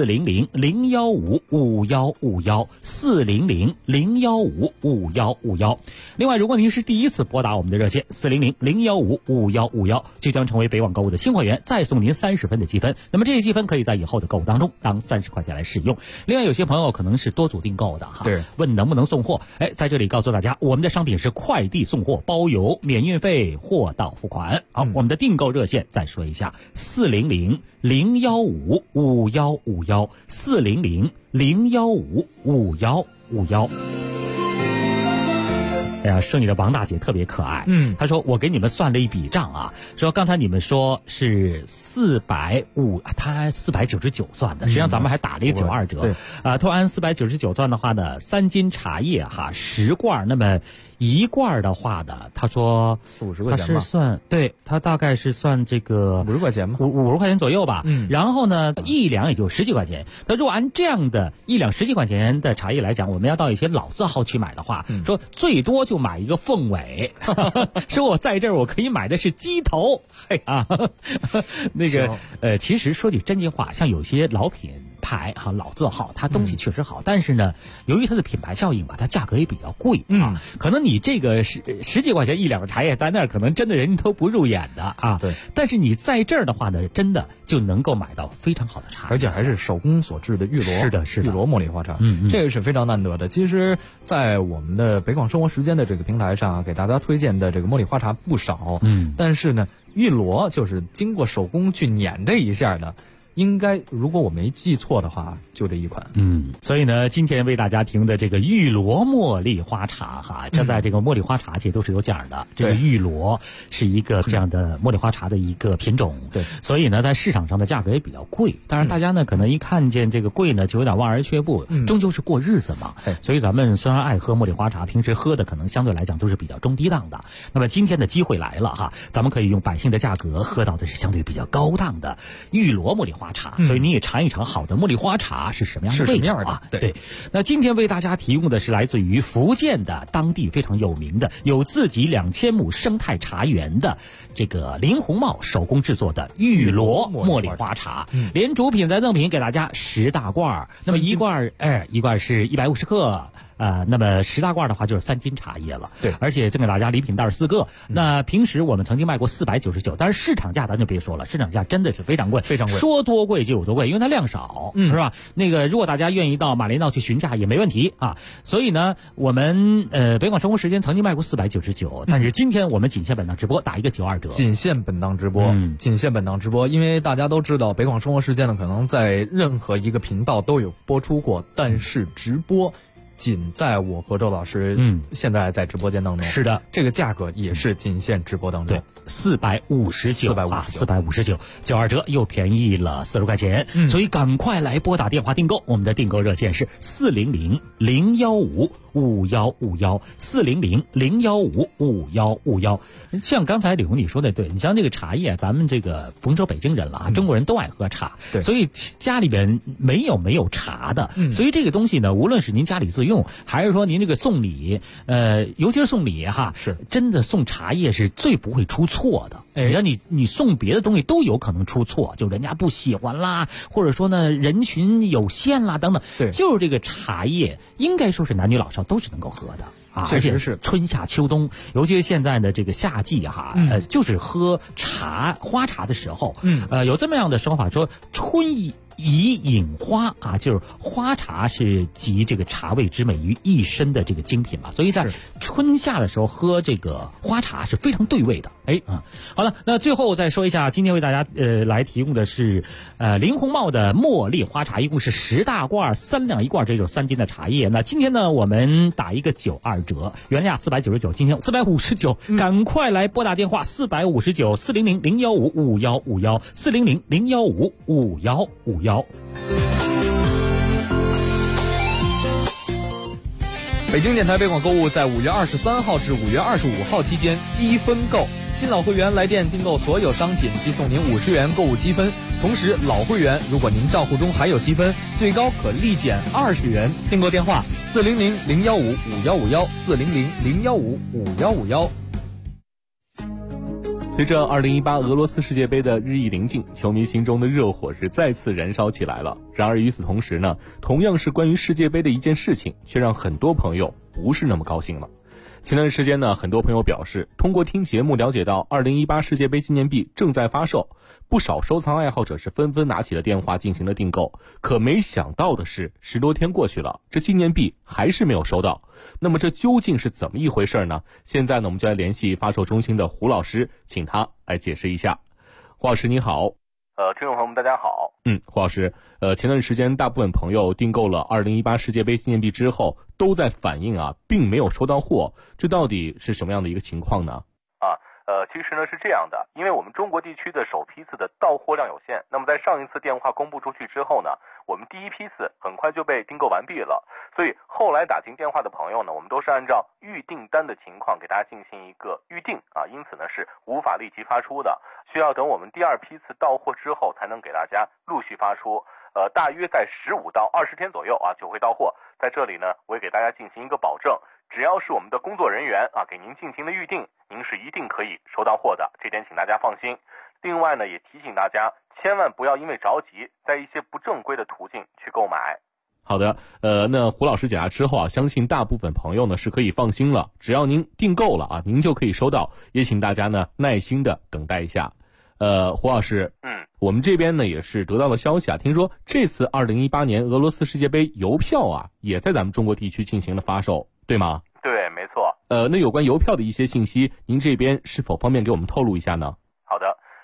400-015-5151，400-015-5151。另外，如果您是第一次拨打我们的热线400-015-5151，就将成为北网购物的新会员，再送您30分的积分。那么这些积分可以在以后的购物当中当30块钱来使用。另外，有些朋友可能是多组订购的对， 问能不能送货？在这里告诉大家，我们的商品是快递送货，包邮、免运费，货到付款。好，我们的订购热线再说一下：400-015-5151，400-015-5151。哎呀，说你的王大姐特别可爱。她说我给你们算了一笔账说刚才你们说是450，她499算的，实际上咱们还打了一个92折。突然499算的话呢，3斤茶叶10罐，那么1罐的话呢，他说 40-50块钱吧， 他是算，对，他大概是算这个 50块钱吧 ，50块钱左右吧。然后呢，1两也就10几块钱。他如果按这样的1两10几块钱的茶叶来讲，我们要到一些老字号去买的话，说最多就买一个凤尾，说我在这儿我可以买的是鸡头。那个其实说句真心话，像有些老品牌老字号，它东西确实好，但是呢，由于它的品牌效应吧，它价格也比较贵可能你这个十几块钱1两的茶叶，在那儿可能真的人都不入眼的对， 但是你在这儿的话呢，真的就能够买到非常好的茶， 而且还是手工所制的玉螺， 是的， 玉螺茉莉花茶，这个是非常难得的。其实，在我们的北广生活时间的这个平台上给大家推荐的这个茉莉花茶不少，但是呢，玉螺就是经过手工去碾这一下的。 应该如果我没记错的话，就这一款。 所以呢，今天为大家提供的这个玉螺茉莉花茶哈，这在这个茉莉花茶界都是有奖的。这个玉螺是一个这样的茉莉花茶的一个品种， 对， 所以呢，在市场上的价格也比较贵。当然，大家呢可能一看见这个贵呢，就有点望而却步。终究是过日子嘛，所以咱们虽然爱喝茉莉花茶，平时喝的可能相对来讲都是比较中低档的。那么今天的机会来了哈，咱们可以用百姓的价格喝到的是相对比较高档的玉螺茉莉花茶，所以你也尝一尝好的茉莉花茶是什么样的味道啊？对。那今天为大家提供的是来自于福建的当地非常有名的有自己2000亩生态茶园的这个林红茂手工制作的玉螺茉莉花茶，连主品再赠品给大家10大罐，那么一罐是150克。那么10大罐的话就是3斤茶叶了，对，而且赠给大家礼品袋4个。那平时我们曾经卖过499，但是市场价咱就别说了，市场价真的是非常贵，非常贵，说多贵就有多贵，因为它量少，是吧？那个如果大家愿意到马连道去询价也没问题啊。所以呢，我们北广生活时间曾经卖过499，但是今天我们仅限本档直播打一个92折， 仅限本档直播，因为大家都知道北广生活时间呢，可能在任何一个频道都有播出过，但是直播仅在我和周老师现在直播间当中， 是的， 这个价格也是仅限直播当中， 对，459，92折，又便宜了40块钱，所以赶快来拨打电话订购，我们的订购热线是400-015-5151，400-015-5151。像刚才李红你说的对，你像这个茶叶，咱们这个甭说北京人了啊，中国人都爱喝茶，所以家里边没有茶的，所以这个东西呢，无论是您家里自用，还是说您这个送礼，尤其是送礼哈，是真的送茶叶是最不会出错的。你像你送别的东西都有可能出错，就人家不喜欢啦，或者说呢人群有限啦等等。对，就是这个茶叶应该说是男女老少都是能够喝的。而且是春夏秋冬，尤其是现在的这个夏季哈，就是喝花茶的时候，有这么样的说法说春宜饮花啊，就是花茶是集这个茶味之美于一身的这个精品嘛，所以在春夏的时候喝这个花茶是非常对味的。好了，那最后再说一下，今天为大家来提供的是林红茂的茉莉花茶，一共是10大罐，3两一罐，这就是3斤的茶叶。那今天呢，我们打一个92折，原价499，今天459，赶快来拨打电话450-015-5151，400-015-5151。 北京电台北广购物在5月23号至5月25号期间积分购，新老会员来电订购所有商品即送您50元购物积分，同时老会员如果您账户中还有积分，最高可立减20元。订购电话400-015-5151，400-015-5151。 随着2018俄罗斯世界杯的日益临近，球迷心中的热火是再次燃烧起来了。然而与此同时呢，同样是关于世界杯的一件事情，却让很多朋友不是那么高兴了。前段时间呢，很多朋友表示通过听节目了解到2018世界杯纪念币正在发售，不少收藏爱好者是纷纷拿起了电话进行了订购。可没想到的是，10多天过去了，这纪念币还是没有收到。那么这究竟是怎么一回事呢？现在呢，我们就来联系发售中心的胡老师，请他来解释一下。胡老师你好。 听众朋友们大家好。 胡老师，前段时间大部分朋友订购了2018世界杯纪念币之后，都在反映并没有收到货，这到底是什么样的一个情况呢？ 其实呢是这样的，因为我们中国地区的首批次的到货量有限，那么在上一次电话公布出去之后呢，我们第一批次很快就被订购完毕了，所以后来打进电话的朋友呢，我们都是按照预订单的情况给大家进行一个预定因此呢是无法立即发出的，需要等我们第二批次到货之后才能给大家陆续发出。大约在15到20天左右就会到货。在这里呢，我也给大家进行一个保证，只要是我们的工作人员给您进行的预定，您是一定可以收到货的，这点请大家放心。另外呢，也提醒大家千万不要因为着急，在一些不正规的途径去购买。 好的，那胡老师解答之后相信大部分朋友呢是可以放心了，只要您订购了您就可以收到，也请大家呢耐心的等待一下。胡老师，我们这边呢也是得到了消息听说这次2018年俄罗斯世界杯邮票也在咱们中国地区进行了发售，对吗？ 对，没错。 那有关邮票的一些信息，您这边是否方便给我们透露一下呢？ 好的，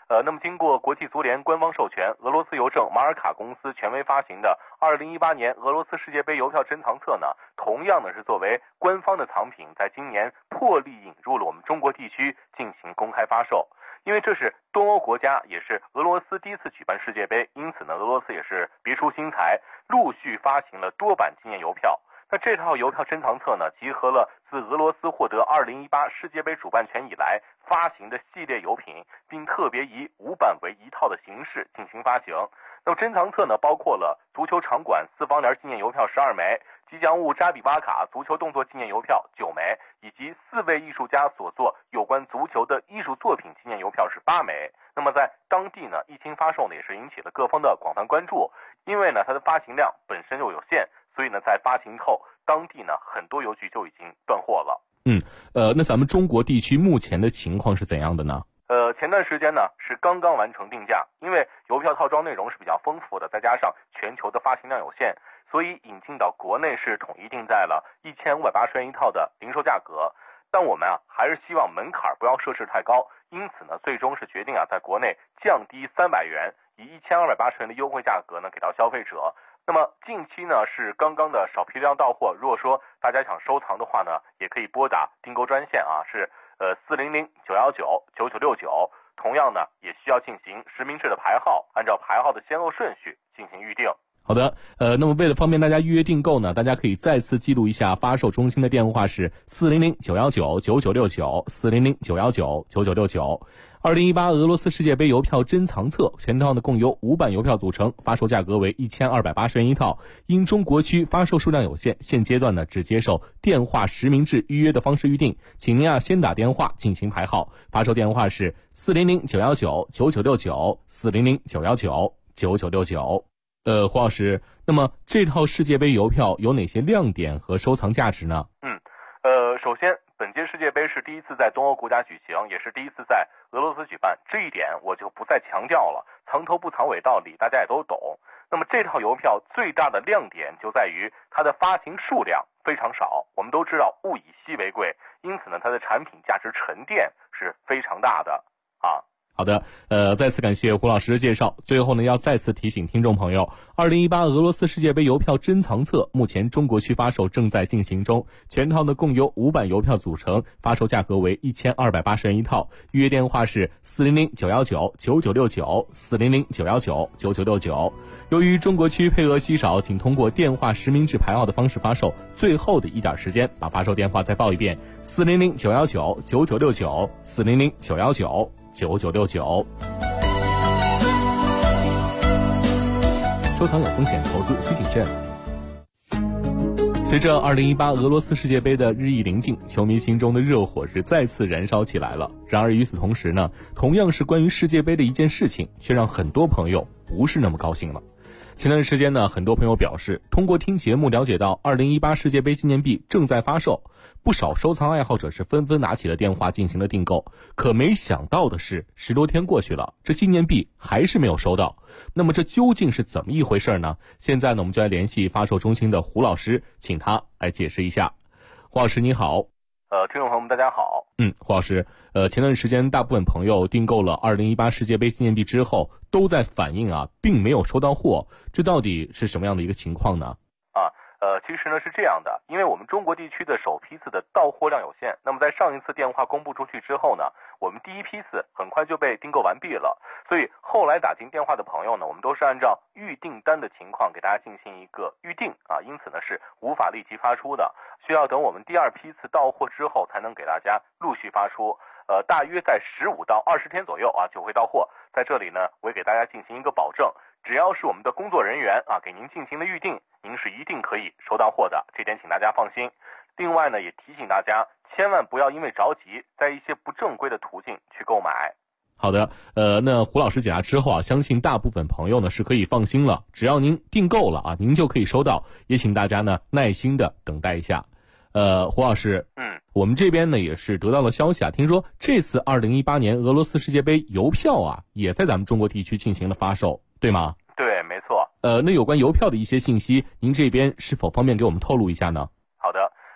那么经过国际足联官方授权，俄罗斯邮政马尔卡公司权威发行的2018年俄罗斯世界杯邮票珍藏册呢，同样呢是作为官方的藏品，在今年破例引入了我们中国地区进行公开发售。因为这是东欧国家，也是俄罗斯第一次举办世界杯，因此呢，俄罗斯也是别出心裁，陆续发行了多版纪念邮票。那这套邮票珍藏册呢，集合了自俄罗斯获得2018世界杯主办权以来发行的系列邮品，并特别以5版为一套的形式进行发行。那么珍藏册呢，包括了足球场馆4方联纪念邮票12枚，吉祥物扎比巴卡足球动作纪念邮票9枚，以及4位艺术家所作有关足球的艺术作品纪念邮票是8枚。那么在当地呢，一经发售呢，也是引起了各方的广泛关注，因为呢它的发行量本身就有限，所以呢在发行后，当地呢很多邮局就已经断货了。 那咱们中国地区目前的情况是怎样的呢？ 前段时间呢是刚刚完成定价，因为邮票套装内容是比较丰富的，再加上全球的发行量有限，所以引进到国内是统一定在了1580元一套的零售价格。但我们还是希望门槛不要设置太高，因此呢最终是决定在国内降低300元，以1280元的优惠价格呢给到消费者。那么近期呢是刚刚的少批量到货，如果说大家想收藏的话呢，也可以拨打订购专线是400-919-9969，同样呢也需要进行实名制的排号，按照排号的先后顺序进行预定。 好的，那么为了方便大家预约订购呢，大家可以再次记录一下发售中心的电话是400-919-9969 400-919-9969。2018俄罗斯世界杯邮票珍藏册全套呢共由5版邮票组成，发售价格为1280元一套。因中国区发售数量有限，现阶段呢只接受电话实名制预约的方式预定，请您先打电话进行排号，发售电话是400-919-9969 400-919-9969。胡老师，那么这套世界杯邮票有哪些亮点和收藏价值呢？ 首先本届世界杯是第一次在东欧国家举行，也是第一次在俄罗斯举办，这一点我就不再强调了，藏头不藏尾道理大家也都懂。那么这套邮票最大的亮点就在于它的发行数量非常少，我们都知道物以稀为贵，因此呢它的产品价值沉淀是非常大的好的，再次感谢胡老师的介绍。最后呢，要再次提醒听众朋友，2018俄罗斯世界杯邮票珍藏册目前中国区发售正在进行中，全套呢共由5版邮票组成，发售价格为1280元一套。预约电话是400-919-9969 400-919-9969。由于中国区配额稀少，请通过电话实名制排号的方式发售。最后的一点时间，把发售电话再报一遍：400-919-9969 400-919-9969。收藏有风险，投资需谨慎。随着2018俄罗斯世界杯的日益临近，球迷心中的热火是再次燃烧起来了。然而与此同时呢，同样是关于世界杯的一件事情，却让很多朋友不是那么高兴了。前段时间呢，很多朋友表示，通过听节目了解到2018世界杯纪念币正在发售，不少收藏爱好者是纷纷拿起了电话进行了订购。可没想到的是，10多天过去了，这纪念币还是没有收到。那么这究竟是怎么一回事呢？现在呢，我们就来联系发售中心的胡老师，请他来解释一下。胡老师你好。 听众朋友们大家好。 胡老师，前段时间大部分朋友订购了2018世界杯纪念币之后，都在反映并没有收到货，这到底是什么样的一个情况呢？ 其实呢是这样的，因为我们中国地区的首批次的到货量有限，那么在上一次电话公布出去之后呢，我们第一批次很快就被订购完毕了，所以后来打进电话的朋友呢，我们都是按照预订单的情况给大家进行一个预定因此呢是无法立即发出的，需要等我们第二批次到货之后才能给大家陆续发出。大约在15到20天左右就会到货。在这里呢，我也给大家进行一个保证，只要是我们的工作人员给您进行了预定，您是一定可以收到货的，这点请大家放心。另外呢，也提醒大家，千万不要因为着急，在一些不正规的途径去购买。 好的，那胡老师解答之后相信大部分朋友呢是可以放心了，只要您订购了您就可以收到，也请大家呢耐心的等待一下。胡老师，我们这边呢也是得到了消息听说这次2018年俄罗斯世界杯邮票也在咱们中国地区进行了发售，对吗？ 对，没错。 那有关邮票的一些信息，您这边是否方便给我们透露一下呢？ 好的，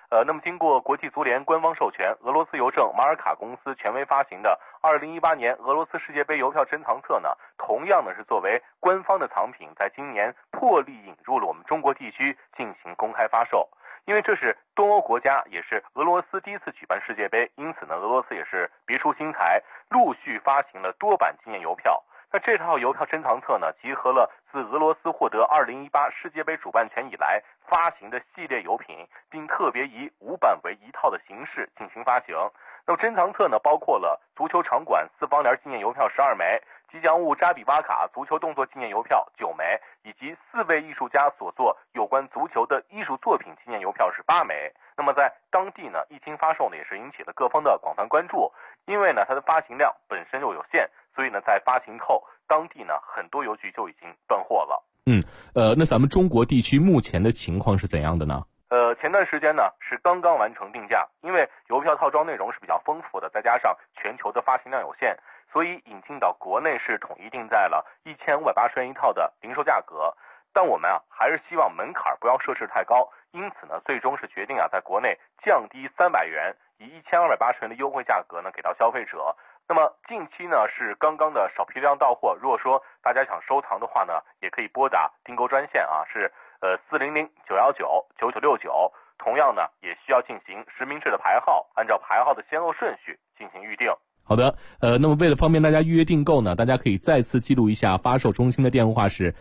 那么经过国际足联官方授权，俄罗斯邮政马尔卡公司权威发行的2018年俄罗斯世界杯邮票珍藏册呢，同样呢是作为官方的藏品，在今年破例引入了我们中国地区进行公开发售。因为这是东欧国家，也是俄罗斯第一次举办世界杯，因此呢，俄罗斯也是别出心裁，陆续发行了多版纪念邮票。那这套邮票珍藏册呢，集合了自俄罗斯获得2018世界杯主办权以来发行的系列邮品，并特别以5版为一套的形式进行发行。那么珍藏册呢，包括了足球场馆4方联纪念邮票12枚，吉祥物扎比瓦卡足球动作纪念邮票9枚，以及4位艺术家所作有关足球的艺术作品纪念邮票是8枚。那么在当地呢，一经发售呢，也是引起了各方的广泛关注。因为呢，它的发行量本身就有限，所以呢，在发行后，当地呢很多邮局就已经断货了。 那咱们中国地区目前的情况是怎样的呢？ 前段时间呢是刚刚完成定价，因为邮票套装内容是比较丰富的，再加上全球的发行量有限，所以引进到国内是统一定在了1580元一套的零售价格。但我们还是希望门槛不要设置太高，因此呢，最终是决定在国内降低300元，以1280元的优惠价格呢给到消费者。那么近期呢是刚刚的少批量到货，如果说大家想收藏的话呢，也可以拨打订购专线是400-919-9969，同样呢也需要进行实名制的排号，按照排号的先后顺序进行预定。 好的，那么为了方便大家预约订购呢，大家可以再次记录一下发售中心的电话是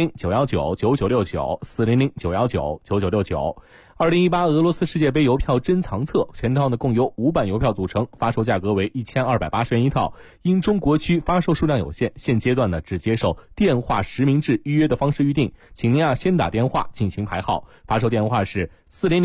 400-919-9969，400-919-9969。2018俄罗斯世界杯邮票珍藏册全套呢共由5版邮票组成，发售价格为1280元一套。因中国区发售数量有限，现阶段呢只接受电话实名制预约的方式预定，请您先打电话进行排号，发售电话是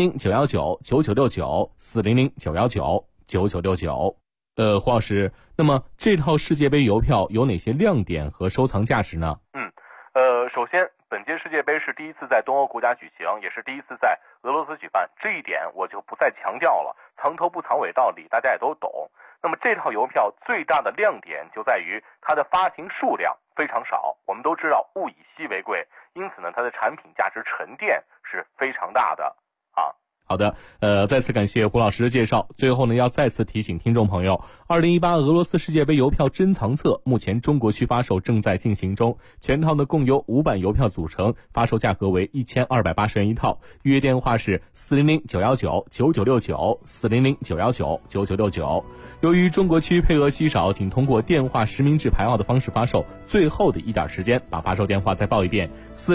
400-919-9969，400-919-9969。胡老师，那么这套世界杯邮票有哪些亮点和收藏价值呢？ 首先本届世界杯是第一次在东欧国家举行，也是第一次在俄罗斯举办，这一点我就不再强调了，藏头不藏尾道理大家也都懂。那么这套邮票最大的亮点就在于它的发行数量非常少，我们都知道物以稀为贵，因此呢它的产品价值沉淀是非常大的好的，再次感谢胡老师的介绍。最后呢，要再次提醒听众朋友，2018俄罗斯世界杯邮票珍藏册目前中国区发售正在进行中，全套呢共由5版邮票组成，发售价格为1280元一套。预约电话是400-919-9969，400-919-9969。由于中国区配额稀少，仅通过电话实名制排号的方式发售，最后的一点时间，把发售电话再报一遍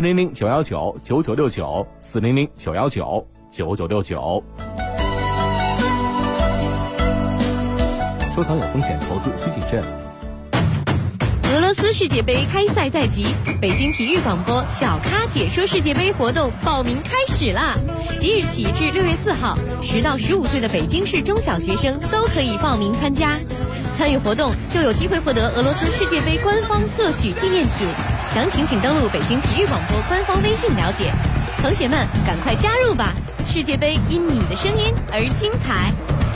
：400-919-9969，400-919-9969。收藏有风险，投资需谨慎。 俄罗斯世界杯开赛在即，北京体育广播小咖解说世界杯活动报名开始啦！即日起至6月4号，10到15岁的北京市中小学生都可以报名参加。参与活动就有机会获得俄罗斯世界杯官方特许纪念品，详情请登录北京体育广播官方微信了解。同学们，赶快加入吧！世界杯因你的声音而精彩。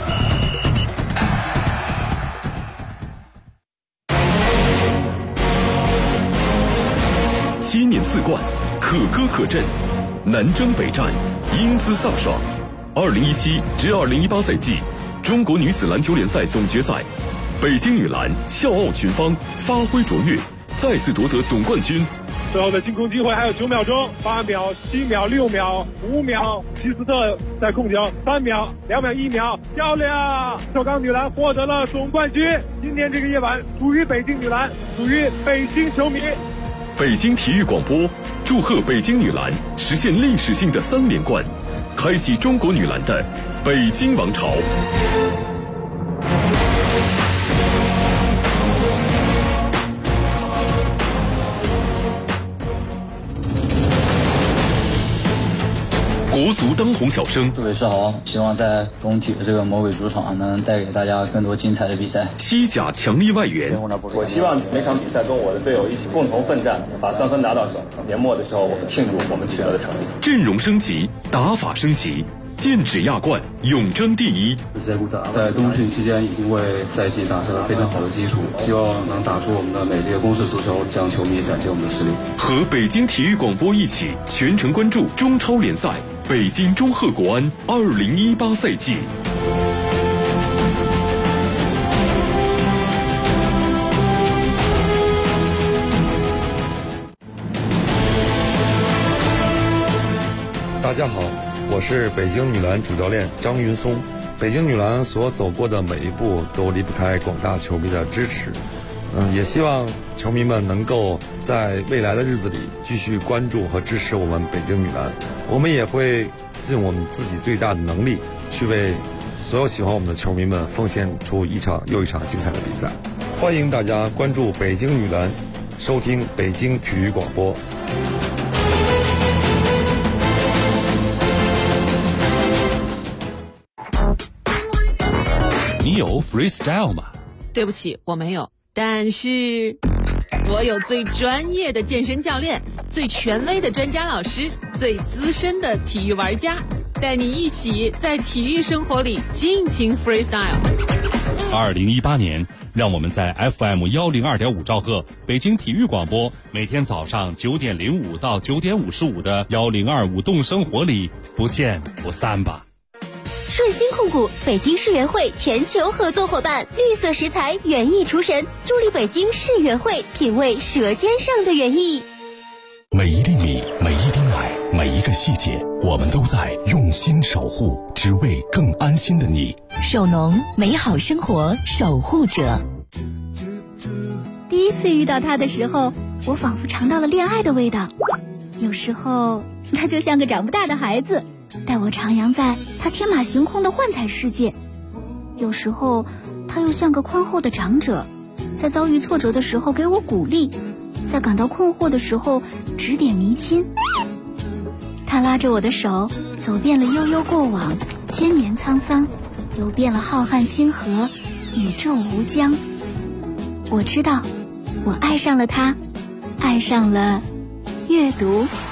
7年4冠，可歌可阵，南征北战，英姿飒爽。2017至2018赛季中国女子篮球联赛总决赛，北京女篮笑傲群芳，发挥卓越，再次夺得总冠军。 最后的进攻机会还有9秒钟，8秒、7秒、6秒、5秒，希斯特在控球，3秒、2秒、1秒，漂亮！首钢女篮获得了总冠军。今天这个夜晚属于北京女篮，属于北京球迷。 北京体育广播祝贺北京女篮实现历史性的3连冠，开启中国女篮的北京王朝。国足当红小生， 各位是好，希望在中体的这个魔鬼主场能带给大家更多精彩的比赛。 西甲强力外援， 我希望每场比赛跟我的队友一起共同奋战，把3分拿到手。年末的时候，我们庆祝我们取得的成绩。 阵容升级，打法升级，剑指亚冠，永争第一。 在冬训期间已经为赛季打下了非常好的基础，希望能打出我们的美丽的攻势足球，向球迷展现我们的实力。 和北京体育广播一起全程关注中超联赛。 北京中赫国安2018赛季。 大家好，我是北京女篮主教练张云松。北京女篮所走过的每一步都离不开广大球迷的支持。也希望球迷们能够在未来的日子里继续关注和支持我们北京女篮。我们也会尽我们自己最大的能力，去为所有喜欢我们的球迷们奉献出一场又一场精彩的比赛。欢迎大家关注北京女篮，收听北京体育广播。 你有 freestyle 吗？ 对不起，我没有。但是我有最专业的健身教练，最权威的专家老师，最资深的体育玩家，带你一起在体育生活里尽情 freestyle。 2018年，让我们在 FM 102.5兆赫北京体育广播，每天早上9点05到9点55的102舞动生活里不见不散吧。 顺鑫控股北京世园会全球合作伙伴，绿色食材园艺厨神，助力北京世园会品味舌尖上的园艺。 每一粒米，每一滴奶，每一个细节，我们都在用心守护，只为更安心的你。 守农，美好生活守护者。 第一次遇到他的时候，我仿佛尝到了恋爱的味道。有时候他就像个长不大的孩子，带我徜徉在他天马行空的幻彩世界。有时候他又像个宽厚的长者，在遭遇挫折的时候给我鼓励，在感到困惑的时候指点迷津。他拉着我的手，走遍了悠悠过往，千年沧桑，游遍了浩瀚星河，宇宙无疆。我知道，我爱上了他，爱上了阅读。